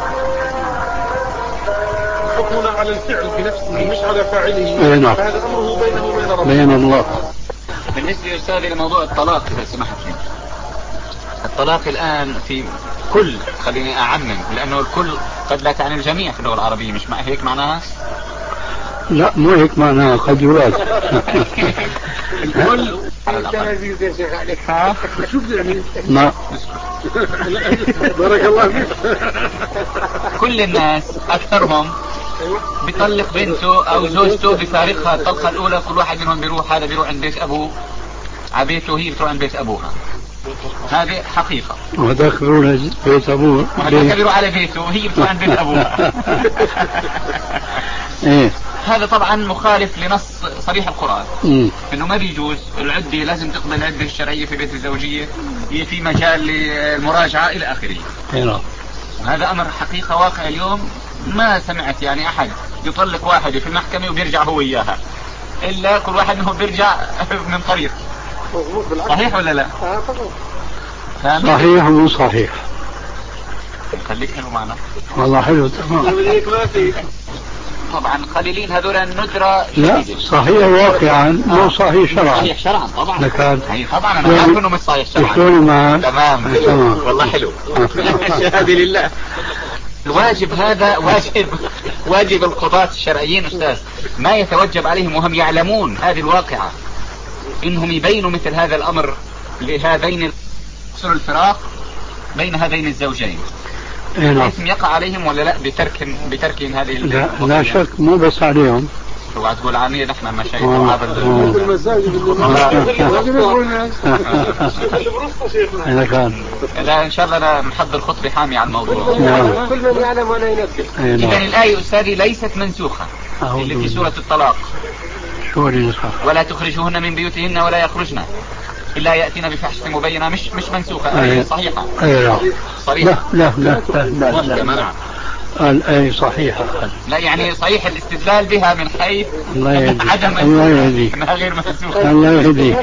حكمنا على الفعل بنفسه مش على فاعله. نعم. فهذا امره بينه وبين ربه. بين الله. بالنسبه يا استاذ لموضوع الطلاق اذا سمحت لي. الطلاق الان في كل، خليني اعمم لانه الكل قد لا تعني الجميع في اللغه العربيه، مش مع هيك معناها؟ لا مو هيك معناها، قد يراد. الكل على الاقل. ها شوف يعني ما بارك الله فيك. كل الناس اكثرهم بيطلق بنته او زوجته بفارقها الطلقه الاولى، كل واحد منهم بيروح، هذا بيروح عند بيت ابوه على بيته وهي بتروح عند بيت ابوها. هذه حقيقه. وهذاك بيروح بيت ابوه، وهذاك بيروح على بيته وهي بتروح عند بيت ابوها. ايه هذا طبعا مخالف لنص صريح القرآن. مم. انه ما بيجوز العدة، لازم تقضي العدة الشرعية في بيت الزوجية، هي في مجال للمراجعة الى اخره. نعم. هذا امر حقيقة واقع اليوم، ما سمعت يعني احد يطلق واحدة في المحكمة وبيرجع هو اياها، الا كل واحد منهم بيرجع من طريق. صحيح ولا لا؟ صحيح مو صحيح؟ خليك حلو معنا. والله حلو تمام. طبعا قليلين هذول الندرة. لا صحيح واقعا مو صحيح شرعا. صحيح شرعا طبعا. لكن هي طبعا انا عارف انه مش صحيح شرعا. شلون ما تمام تمام والله حلو. الشهادة لله. الواجب هذا واجب واجب القضاة الشرعيين استاذ، ما يتوجب عليهم وهم يعلمون هذه الواقعة انهم يبينوا مثل هذا الامر لهذين الفراق بين هذين الزوجين. اسم يقع عليهم ولا لا بترك بتركهم هذه؟ لا, لا شك مو بس عليهم. اوعى تقول عني نحن المشايخ وهذا اذا كان لا ان شاء الله انا محضر خطبه حاميه على الموضوع. كل من يعلم ولا ينبه. اذا الايه استاذي ليست منسوخه اللي في سوره الطلاق. شو اللي نسخ؟ ولا تخرجوهن من بيوتهن ولا يخرجن الا ياتين بفحشه مبينه، مش مش منسوخه، ايه صحيحه. ايه صريحه. لا لا لا لا لا, لا. الآية صحيحة. لا يعني صحيح الاستدلال بها من حيث عدم الله يهديك انها غير منسوخة. الله يهديك.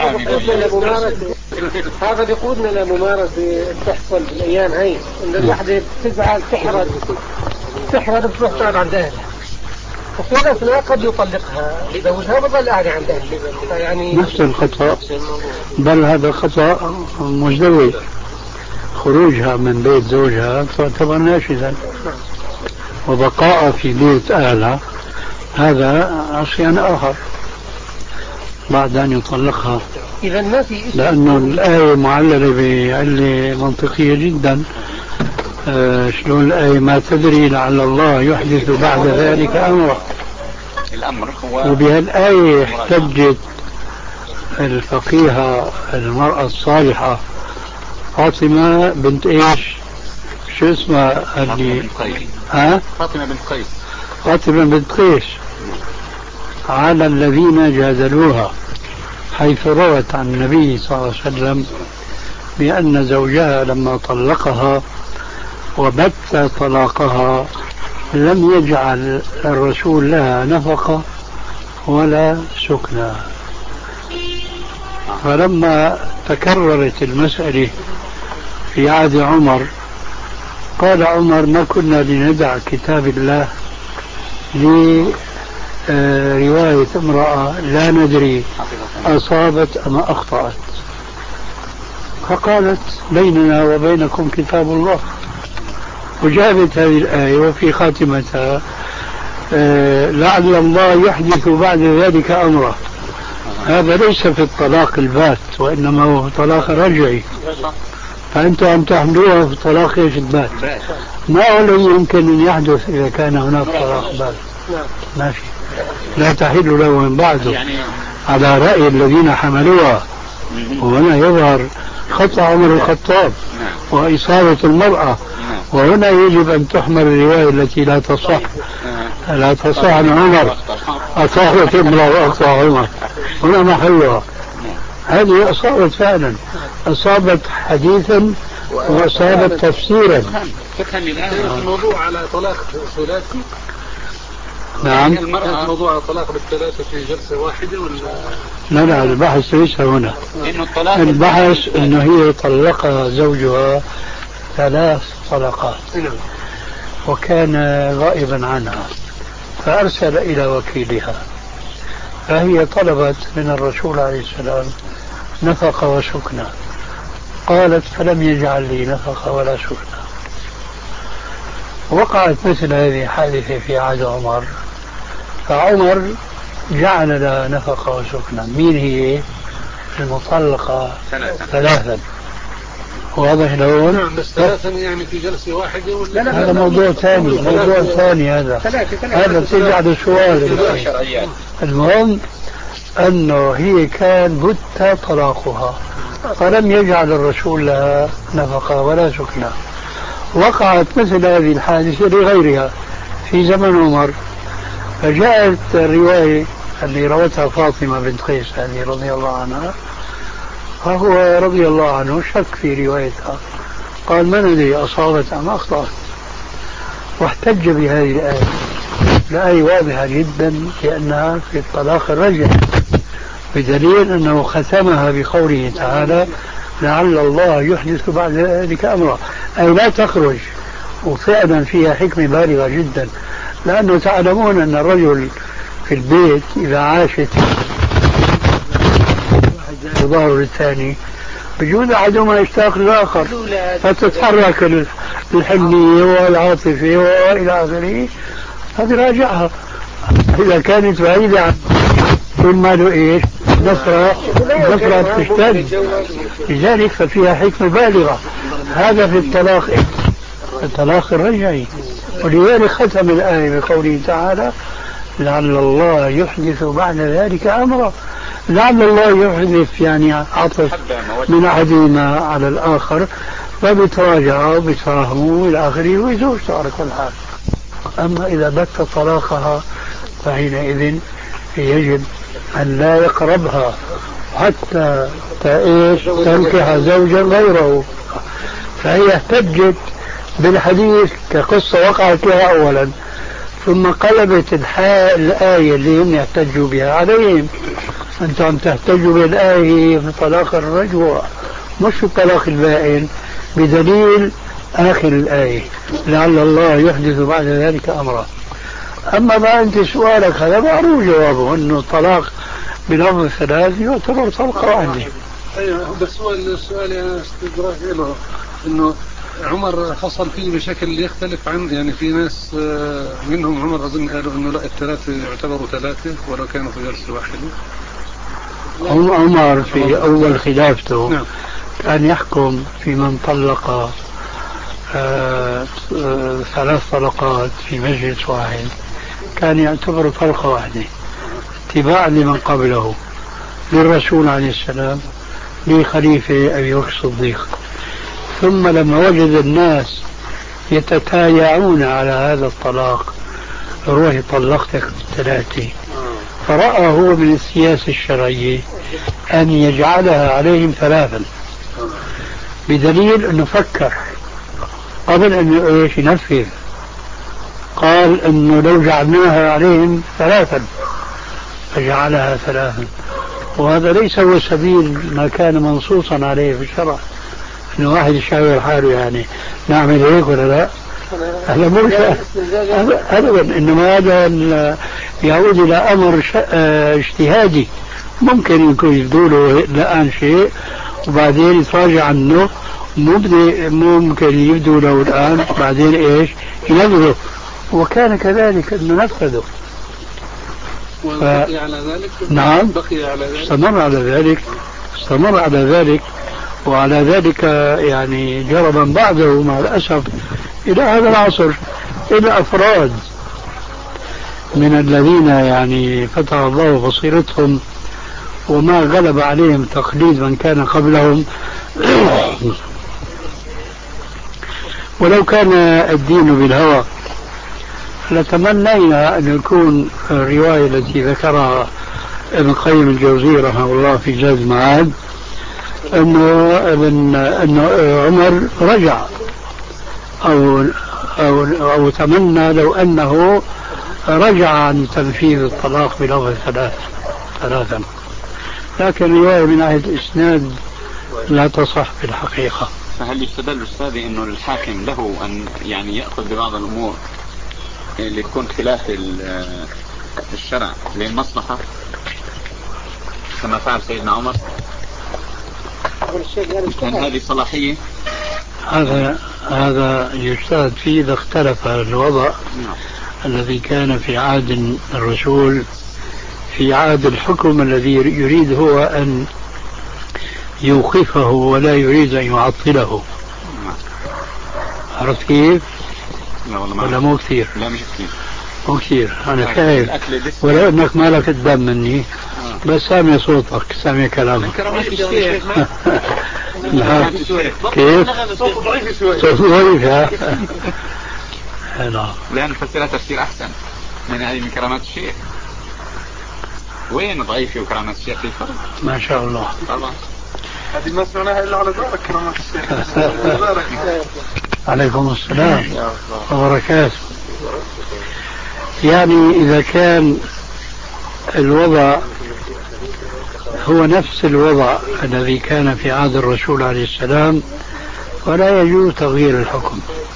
هذا بيقودنا لممارسة تحصل بالايام هاي، ان الوحدة بتزعل تحرد تحرد بتروح تقعد عند اهلها، وفي الاثناء قد يطلقها زوجها بظل قاعدة عند اهلها. يعني نفس الخطأ، بل هذا الخطأ مزدوج. خروجها من بيت زوجها تعتبر ناشزا، وبقاء في بيت أهلها هذا عصيان آخر بعد أن يطلقها. إذا ما في، لأنه الآية معللة بعلة منطقية جدا. آه شلون الآية؟ ما تدري لعل الله يحدث بعد ذلك أمرا. الأمر هو، وبهالآية احتجت الفقيهة المرأة الصالحة فاطمة بنت ايش؟ شو اسمها اللي ها؟ فاطمة بنت قيس. فاطمة بنت قيس على الذين جادلوها، حيث روت عن النبي صلى الله عليه وسلم بأن زوجها لما طلقها وبت طلاقها لم يجعل الرسول لها نفقة ولا سكنى. فلما تكررت المسألة في عهد عمر قال عمر ما كنا لندع كتاب الله لرواية امرأة لا ندري أصابت أم أخطأت، فقالت بيننا وبينكم كتاب الله، وجابت هذه الآية وفي خاتمتها لعل الله يحدث بعد ذلك أمره. هذا ليس في الطلاق البات، وإنما هو طلاق رجعي، فأنتم عم تحملوها في طلاق ايش البات. ما الذي يمكن أن يحدث إذا كان هناك طلاق بات؟ ما في. لا تحل له من بعده على رأي الذين حملوها. وهنا يظهر خطأ عمر الخطاب وإصابة المرأة. وهنا يجب أن تحمل الرواية التي لا تصح لا تصح عن عمر أصابت امرأة وأخطأ عمر. هنا محلها. هذه أصابت فعلا، أصابت حديثا وأصابت تفسيرا. الموضوع على طلاق ثلاثي. نعم. المرأة موضوع على طلاق بالثلاثة في جلسة واحدة ولا؟ لا لا البحث ليس هنا. البحث أنه هي طلقها زوجها ثلاث طلقات وكان غائبا عنها فأرسل إلى وكيلها، فهي طلبت من الرسول عليه السلام نفقة وسكنة، قالت فلم يجعل لي نفقة ولا سكنة. وقعت مثل هذه الحادثة في عهد عمر، فعمر جعل لها نفقة وسكنة. مين هي؟ المطلقة ثلاثا. واضح لون؟ نعم بس ثلاثا يعني في جلسة واحدة ولا؟ هذا موضوع ثاني، موضوع ثاني هذا. هذا ترجع للسؤال. المهم أنه هي كان بت طلاقها فلم يجعل الرسول لها نفقة ولا سكنة. وقعت مثل هذه الحادثة لغيرها في زمن عمر، فجاءت الرواية اللي روتها فاطمة بنت قيس هذه رضي الله عنها، فهو رضي الله عنه شك في روايتها، قال من الذي أصابت أم أخطأت؟ واحتج بهذه الآية. الآية واضحة جدا لأنها في الطلاق الرجعي، بدليل أنه ختمها بقوله تعالى لعل الله يحدث بعد ذلك أمرا، أي لا تخرج. وفعلا فيها حكمة بالغة جدا، لأنه تعلمون أن الرجل في البيت إذا عاشت واحد ظهره للثاني بجوز أحدهما يشتاق للآخر فتتحرك الحنية والعاطفة وإلى آخره، هذا راجعها. إذا كانت بعيدة عن كل ما له إيش نفرة نفرة تشتد، لذلك ففيها حكمة بالغة. هذا في الطلاق الطلاق الرجعي، ولذلك ختم الآية بقوله تعالى لعل الله يحدث بعد ذلك أمرا. لعل الله يحدث يعني عطف من أحدهما على الآخر فبتراجعوا وبتفاهموا إلى آخره ويزوج على كل حال. أما إذا بت طلاقها فحينئذ يجب أن لا يقربها حتى تنكح زوجا غيره. فهي احتجت بالحديث كقصة وقعت لها أولا، ثم قلبت الآية اللي هم يحتجوا بها عليهم. أنتم تحتجوا بالآية في طلاق الرجوع مش في طلاق البائن، بدليل آخر الآية لعل الله يحدث بعد ذلك أمرا. أما ما أنت سؤالك هذا معروف جوابه، أنه الطلاق بلفظ الثلاث يعتبر طلقة واحدة. أيوة بس هو السؤال أنا استدراك له إنه عمر فصل فيه بشكل يختلف عن يعني في ناس منهم عمر أظن قالوا إنه لا الثلاثة يعتبروا ثلاثة ولو كانوا في جلسة واحدة. عمر في أول خلافته نعم. كان يحكم في من طلق آه آه ثلاث طلقات في مجلس واحد كان يعتبر طلقة واحدة اتباعا لمن قبله، للرسول عليه السلام، لخليفة أبي بكر الصديق. ثم لما وجد الناس يتتايعون على هذا الطلاق روح طلقتك ثلاثة، فرأى هو من السياسة الشرعية أن يجعلها عليهم ثلاثا، بدليل أنه فكر قبل أن ينفذ، قال أنه لو جعلناها عليهم ثلاثا فجعلها ثلاثا. وهذا ليس هو سبيل ما كان منصوصا عليه في الشرع، أنه واحد يشاور حاله يعني نعمل هيك ولا لا. هذا مو أبدا، إنما هذا يعود إلى أمر اجتهادي، ممكن يكون يبدوله الآن شيء وبعدين يتراجع عنه، ممكن يبدو له الآن بعدين إيش ينفذه، وكان كذلك أنه نفذه. وبقي على ذلك. نعم بقي على ذلك. استمر على ذلك استمر على ذلك وعلى ذلك يعني جرى من بعده مع الأسف إلى هذا العصر إلى أفراد من الذين يعني فتح الله بصيرتهم وما غلب عليهم تقليد من كان قبلهم. ولو كان الدين بالهوى لتمنينا أن يكون الرواية التي ذكرها ابن القيم الجوزي رحمه الله في زاد المعاد أنه ابن أنه عمر رجع أو أو أو تمنى لو أنه رجع عن تنفيذ الطلاق بلفظ ثلاث ثلاثا، لكن الرواية من ناحية الإسناد لا تصح في الحقيقة. فهل يستدل أستاذي أنه الحاكم له أن يعني يأخذ ببعض الأمور اللي تكون خلاف الشرع للمصلحة كما فعل سيدنا عمر؟ كان هذه صلاحية؟ هذا هذا يجتهد فيه إذا اختلف الوضع نعم. الذي كان في عهد الرسول في عهد الحكم الذي يريد هو أن يوقفه ولا يريد أن يعطله. عرفت كيف؟ لا والله ولا مو كثير؟ لا مش كثير. مو كثير أنا خايف ولو أنك ما لك الدم مني بس سامع صوتك سامع كلامك. كيف؟ صوت ضعيف شوي. صوت ضعيف ها؟ لأن فسرها تفسير أحسن من هذه من كرامات الشيخ. وين ضعيف وكرامات الشيخ في فرق؟ ما شاء الله. طبعا. هذه ما سمعناها إلا على دارك كرامات الشيخ. عليكم السلام وبركاته. يعني إذا كان الوضع هو نفس الوضع الذي كان في عهد الرسول عليه السلام ولا يجوز تغيير الحكم.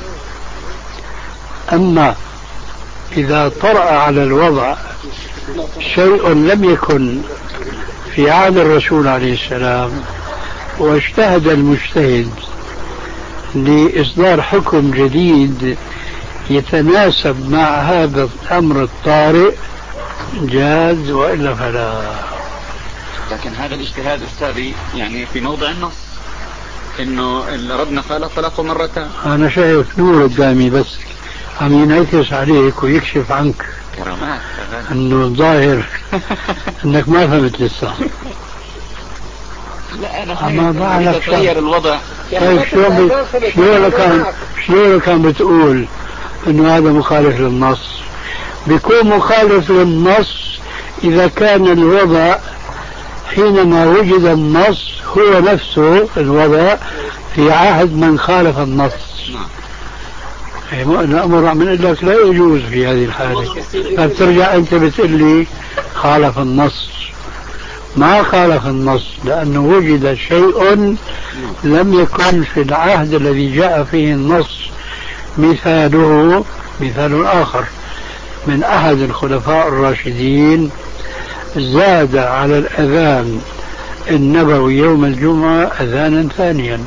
أما إذا طرأ على الوضع شيء لم يكن في عهد الرسول عليه السلام واجتهد المجتهد لإصدار حكم جديد يتناسب مع هذا الأمر الطارئ جاز وإلا فلا. لكن هذا الاجتهاد أستاذي يعني في موضع النص إنه ربنا خلق خلقه مرتين. أنا شايف نور قدامي بس عم ينعكس عليك ويكشف عنك كرامات إنه الظاهر إنك ما فهمت لسه. لا أنا أما تغير الوضع. طيب شلون شلون كان شلون كان بتقول إنه هذا مخالف للنص؟ بيكون مخالف للنص إذا كان الوضع حينما وجد النص هو نفسه الوضع في عهد من خالف النص. الأمر من لك لا يجوز في هذه الحالة. فبترجع أنت بتقول لي خالف النص. ما خالف النص لأنه وجد شيء لم يكن في العهد الذي جاء فيه النص مثاله مثال آخر من أحد الخلفاء الراشدين زاد على الأذان النبوي يوم الجمعة أذانا ثانيا.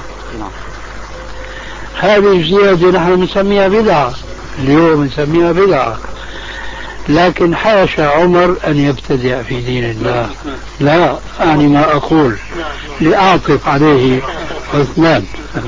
هذه الزيادة نحن نسميها بدعة اليوم نسميها بدعة، لكن حاشا عمر أن يبتدع في دين الله. لا أعني ما أقول لأعطف عليه عثمان.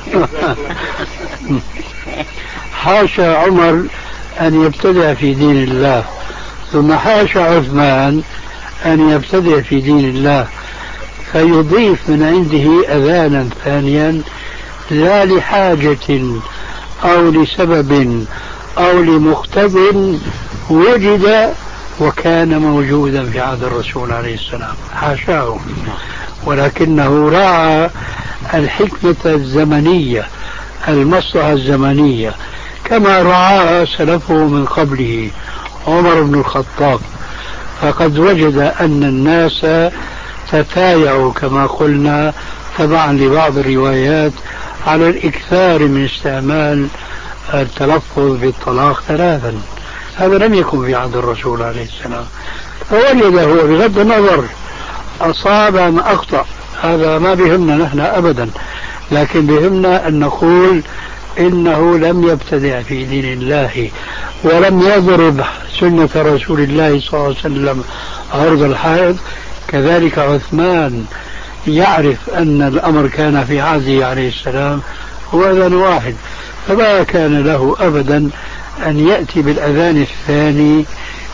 حاشا عمر أن يبتدع في دين الله، ثم حاشا عثمان أن يبتدع في دين الله فيضيف من عنده أذانا ثانيا لا لحاجة أو لسبب أو لمقتضى وجد وكان موجودا في عهد الرسول عليه السلام، حاشاه، ولكنه راعى الحكمة الزمنية المصلحة الزمنية كما رعاها سلفه من قبله عمر بن الخطاب. فقد وجد أن الناس تتايعوا كما قلنا تبعا لبعض الروايات على الإكثار من استعمال التلفظ بالطلاق ثلاثا. هذا لم يكن في عهد الرسول عليه السلام، فوجد هو بغض النظر أصاب أم أخطأ هذا ما بهمنا نحن أبدا، لكن بهمنا أن نقول إنه لم يبتدع في دين الله ولم يضرب سنة رسول الله صلى الله عليه وسلم عرض الحائط. كذلك عثمان يعرف أن الأمر كان في عهده عليه السلام هو أذان واحد، فما كان له أبدا أن يأتي بالأذان الثاني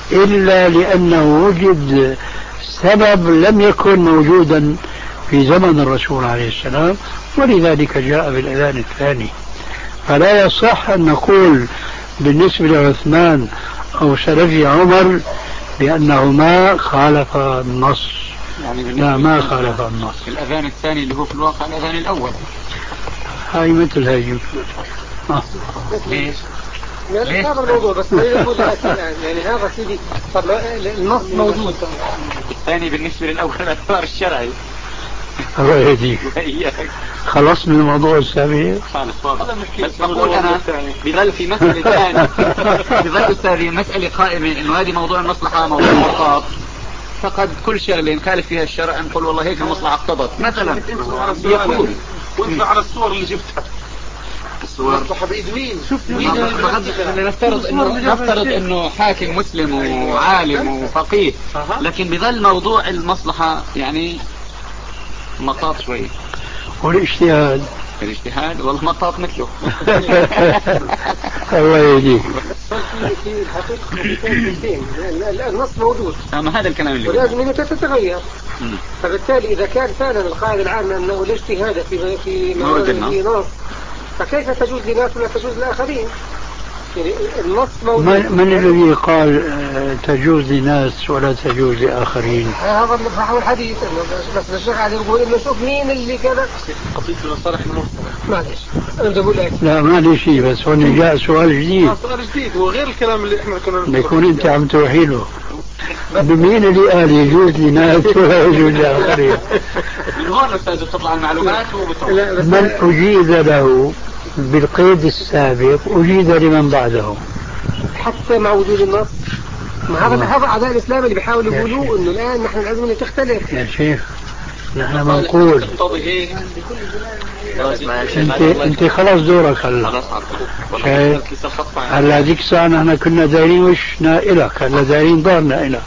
إلا لأنه وجد سبب لم يكن موجودا في زمن الرسول عليه السلام، ولذلك جاء بالأذان الثاني. فلا يصح أن نقول بالنسبة لعثمان أو سلفي عمر بأنه ما خالف النص. يعني لا، ما خالف النص. الأذان الثاني اللي هو في الواقع الأذان الأول. هاي مثل هاي. آه. ليش؟ هذا الموضوع بس يقول يعني هذا سيدي النص موجود. الثاني بالنسبة للأول الاعتبار الشرعي. الله يهديك. خلص من الموضوع السابق. خالص واضح. بس بقول أنا بظل في مسألة ثانية بظل أستاذي مسألة قائمة إنه هذه موضوع المصلحة موضوع المرقات. فقد كل شغله نخالف فيها الشرع نقول والله هيك المصلحة اقتضت. مثلا يقول وانت على الصور اللي جبتها الصور بإيد مين؟ نفترض انه نفترض انه حاكم مسلم وعالم وفقيه، لكن بظل موضوع المصلحة يعني مطاط شوي. والاجتهاد الاجتهاد والله مطاط مثله. الله يهديك. في الحقيقة النص موجود، اما هذا الكلام اللي ولازم انها تتغير. فبالتالي اذا كان فعلا القاعدة العامة انه الاجتهاد في في نص، فكيف تجوز لناس ولا تجوز لآخرين؟ يعني النص موجود. من الذي قال تجوز لناس ولا تجوز لآخرين؟ هذا هو الحديث. بس الشيخ علي يقول انه شوف مين اللي كذا. قضية المصالح المرسلة. معلش انا بدي اقول لك لا ما لي شيء، بس هون جاء سؤال جديد. سؤال جديد هو غير الكلام اللي احنا كنا بيكون انت عم توحي له. بمين اللي قال يجوز لناس ولا يجوز لآخرين؟ من هون أستاذ بتطلع المعلومات وبتطلع. من أجيز له بالقيد السابق أجيز لمن بعده حتى مع وجود النص. ما هذا هذا أعداء الإسلام اللي بيحاولوا يقولوا إنه الآن نحن لازم اللي تختلف. يا شيخ نحن بنقول انت انت خلاص دورك هلا. شايف هلا ديك الساعة نحن كنا دايرين وشنا إلك، هلا دايرين دارنا إلك.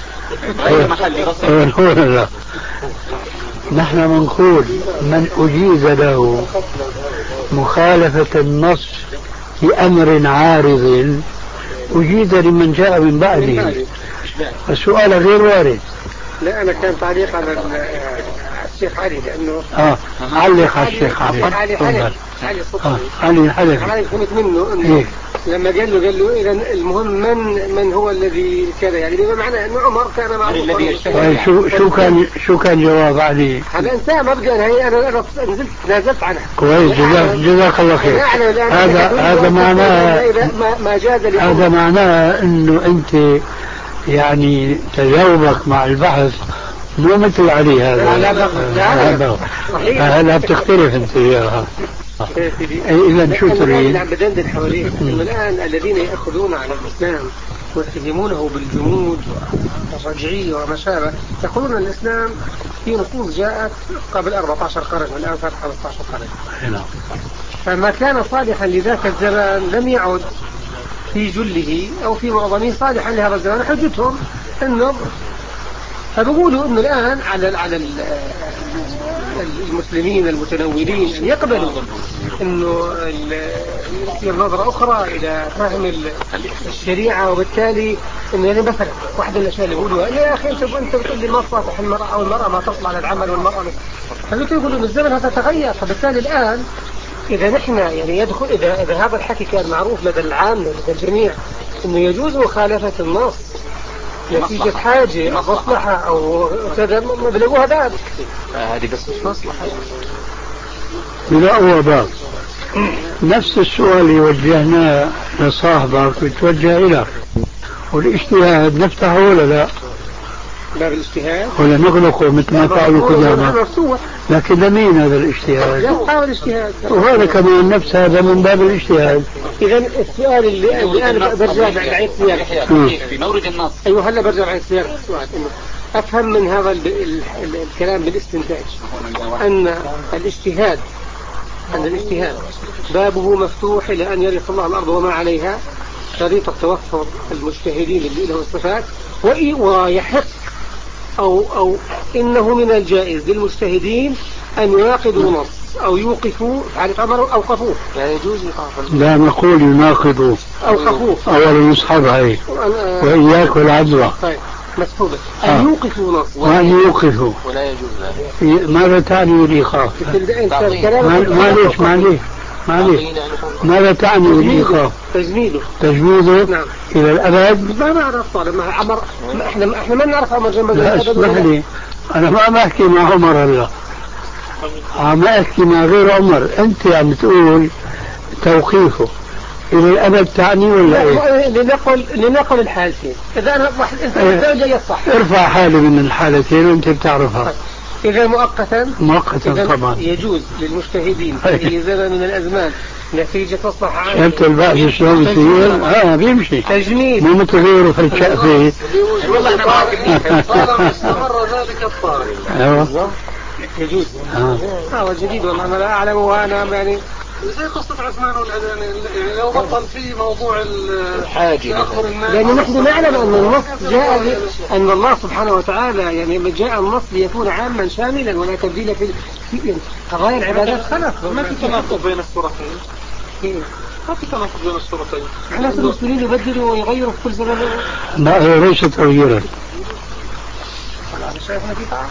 لا نحن بنقول من أجيز له مخالفة النص بأمر عارض أجيز لمن جاء من بعده. السؤال غير وارد. لا أنا كان تعليق على الشيخ علي لأنه آه علق على الشيخ علي. علي حلف علي آه علي حلف. علي فهمت منه إنه لما قال له قال له إذا المهم من من هو الذي كذا، يعني بما معنى إنه عمر كان معروف. شو شو كان شو كان جواب علي؟ هذا أنت ما بقى هي أنا أنا نزلت نازلت عنها. كويس جزاك جزاك الله خير. هذا هذا معناه ما جاز هذا معناه إنه أنت يعني تجاوبك مع البحث مو مثل علي هذا. هذا هلا بتختلف أنت وياها. إذا شو تريد؟ عم بدندن حواليه إنه الآن الذين يأخذون على الإسلام ويتهمونه بالجمود والرجعية وما شابه يقولون الإسلام في نصوص جاءت قبل أربعة عشر قرن والآن صار خمسة عشر قرن. فما كان صالحا لذاك الزمان لم يعد في جله أو في معظمه صالحا لهذا الزمان. حجتهم إنه فبقولوا إنه الآن على على المسلمين المتنورين أن يقبلوا إنه يصير نظرة أخرى إلى فهم الشريعة، وبالتالي إنه يعني مثلا واحدة من الأشياء اللي يقولوها يا أخي أنت أنت بتقول لي ما تصافح المرأة أو المرأة ما تصل على العمل والمرأة فقلت يقولوا إن الزمن هذا تغير. فبالتالي الآن إذا نحن يعني يدخل إذا إذا هذا الحكي كان معروف لدى العام لدى الجميع إنه يجوز مخالفة النص نتيجة حاجة أو مصلحة أو كذا مبلغوها باب. هذه بس مش مصلحة. لا هو باب. نفس السؤال اللي وجهناه لصاحبك يتوجه إليك. والاجتهاد نفتحه ولا لا؟ باب الاجتهاد ولا نغلقه مثل ما فعلوا قدامى؟ لكن لمين هذا الاجتهاد؟ يحاول الاجتهاد. وهذا كمان نفس هذا من باب الاجتهاد. إذا السؤال اللي الآن برجع بعيد سياق في مورد النص. أيوه هلا برجع بعيد سياق السؤال إنه أفهم من هذا ال ال ال الكلام بالاستنتاج أن الاجتهاد أن الاجتهاد بابه مفتوح إلى أن يرث الله الأرض وما عليها شريط توفر المجتهدين اللي لهم الصفات، ويحق أو أو إنه من الجائز للمجتهدين أن يناقضوا نص أو يوقفوا حالة عمر أوقفوه يعني يجوز إيقافه. لا نقول يناقضوا أوقفوه أولا يصحبها هي وإياك والعدوى طيب مسحوبة أن يوقفوا نص وأن يوقفوا ولا يجوز. ماذا تعني الإيقاف؟ معليش معليش معليش ماذا تعني الإيقاف؟ تجميده تجميده نعم. إلى الأبد. ما نعرف طالما عمر احنا احنا ما نعرف عمر جنب لا اسمح لي أنا ما بحكي مع عمر هلا عم أحكي مع غير عمر. أنت عم تقول توقيفه إلى الأبد تعني ولا إيه؟ لنقل لنقل الحالتين. إذا أنا واحد إنسان جاي يصح ارفع حالي من الحالتين وأنت بتعرفها. إذا مؤقتا مؤقتا طبعا يجوز للمجتهدين في أي زمن من الأزمان نتيجة مصلحة عامة. شفت البحث شلون بيصير؟ اه بيمشي تجميد مو مثل غيره في الشقفة. والله احنا معاك طالما استمر ذلك الطارئ. ايوه يجوز. اه اه جديد والله أنا لا أعلم وأنا يعني زي قصة عثمان والأذان يعني لو بطل في موضوع الحاجة لأن نحن نعلم أن النص جاء أن الله سبحانه وتعالى يعني جاء النص ليكون عاما شاملا ولا تبديل في قضايا العبادات خلف. ما في تناقض بين الصورتين. ما في تناقض بين الصورتين. الناس المسلمين يبدلوا ويغيروا في كل زمن. لا هي ليس تغييرا. أنا شايفنا في طاعة.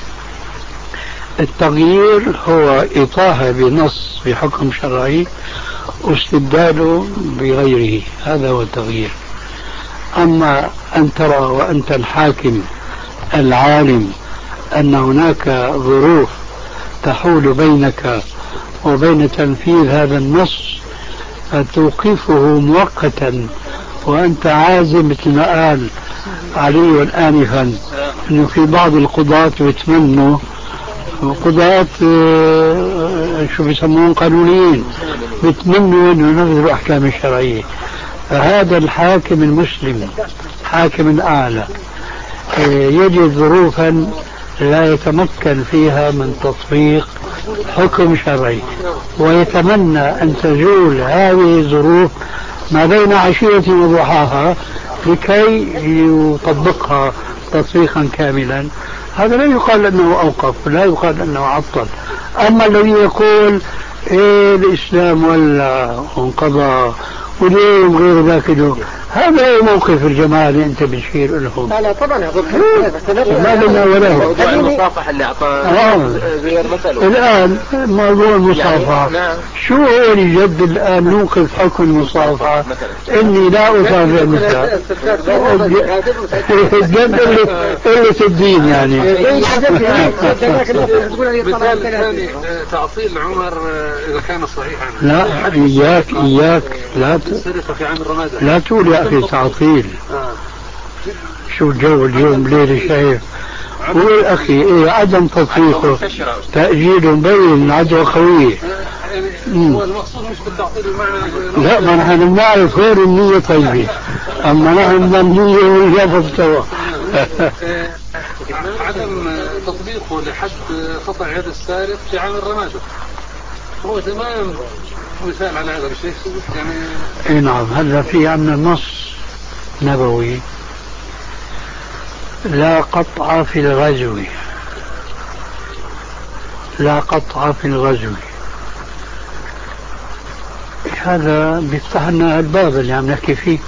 التغيير هو إطاحة بنص بحكم شرعي واستبداله بغيره، هذا هو التغيير. أما أن ترى وأنت الحاكم العالم أن هناك ظروف تحول بينك وبين تنفيذ هذا النص فتوقفه مؤقتا وأنت عازم مثل ما قال علي آنفا أنه في بعض القضاة بيتمنوا قضاة شو بيسمون قانونيين بيتمنوا أنه ينفذوا الأحكام الشرعية. فهذا الحاكم المسلم حاكم الأعلى يجد ظروفا لا يتمكن فيها من تطبيق حكم شرعي ويتمنى أن تزول هذه الظروف ما بين عشية وضحاها لكي يطبقها تطبيقا كاملا. هذا لا يقال أنه أوقف لا يقال أنه عطل. أما الذي يقول إيه الإسلام ولا انقضى واليوم غير ذاك اليوم هذا موقف الجماعة اللي أنت بتشير لهم. لا لا طبعا ما لنا ولا موضوع المصافحة اللي أعطاه زي مثله الآن موضوع المصافحة شو هو اللي جد الآن نوقف حكم المصافحة إني لا أصافح النساء جد قلة الدين يعني. تعطيل عمر إذا كان صحيحا لا إياك إياك لا في عام الرمادة لا تقول يا أخي تعطيل. آه. شو الجو اليوم ليلة شايف قول أخي إيه عدم تطبيقه تأجيل مبين عدوى قوية. هو المقصود مش بالتعطيل المعنى لا ما نحن بنعرف غير النية طيبة أما نحن بدنا النية والجواب سوا. عدم تطبيقه لحد قطع يد السارق في عام الرمادة هو تمام مثال على هذا الشيء يعني. اي نعم. هلا في عندنا نص نبوي لا قطع في الغزو لا قطع في الغزو. هذا بيفتح لنا الباب اللي عم نحكي فيه.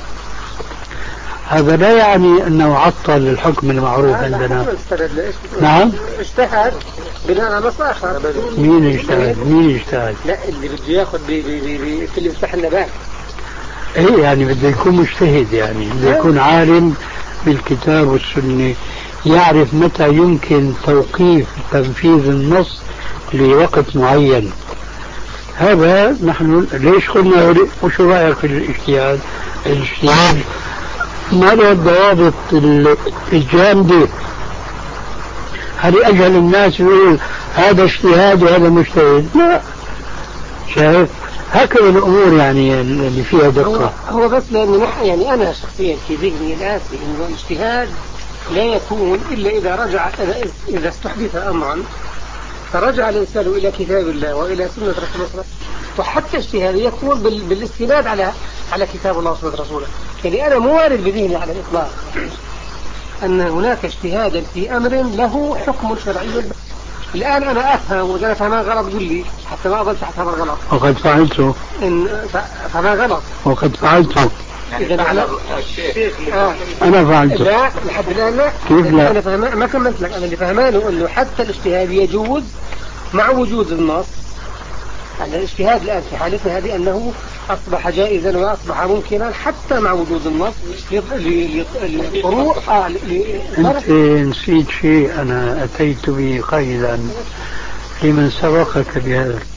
هذا لا يعني أنه عطل الحكم المعروف عندنا. نعم اجتهد بناء على نص آخر. مين اجتهد مين اجتهد لا اللي بده ياخذ اللي يفتح لنا باب. ايه يعني بده يكون مجتهد يعني بده يكون عالم بالكتاب والسنة يعرف متى يمكن توقيف تنفيذ النص لوقت معين. هذا نحن ليش قلنا وشو رأيك في الاجتهاد؟ الاجتهاد ما له الضوابط الجامدة. هل أجهل الناس يقول هذا اجتهاد وهذا مجتهد؟ لا شايف هكذا الأمور يعني اللي فيها دقة. هو, هو بس لأنه نحن يعني أنا شخصيا في ذهني الآتي إنه الاجتهاد لا يكون إلا إذا رجع إذا استحدث أمرا فرجع الإنسان إلى كتاب الله وإلى سنة رسول الله وحتى اجتهاد يكون بالاستناد على على كتاب الله وسنة رسوله. يعني أنا مو وارد بذهني على الإطلاق أن هناك اجتهادا في أمر له حكم شرعي الآن أنا أفهم وإذا فهمها غلط قل لي حتى ما أظل تحتها غلط. وقد فعلته. إن فهمها غلط. وقد فعلته. إذا أنا آه. أنا فعلته. لا لحد الآن لا. كيف لا؟ أنا فهم ما كملت لك. أنا اللي فهمانه إنه حتى الاجتهاد يجوز مع وجود النص. يعني الاجتهاد الآن في حالتنا هذه أنه أصبح جائزا وأصبح ممكنا حتى مع وجود النص للفروع. آه أنت نسيت شيء أنا أتيت به قيلا لمن سبقك بهذا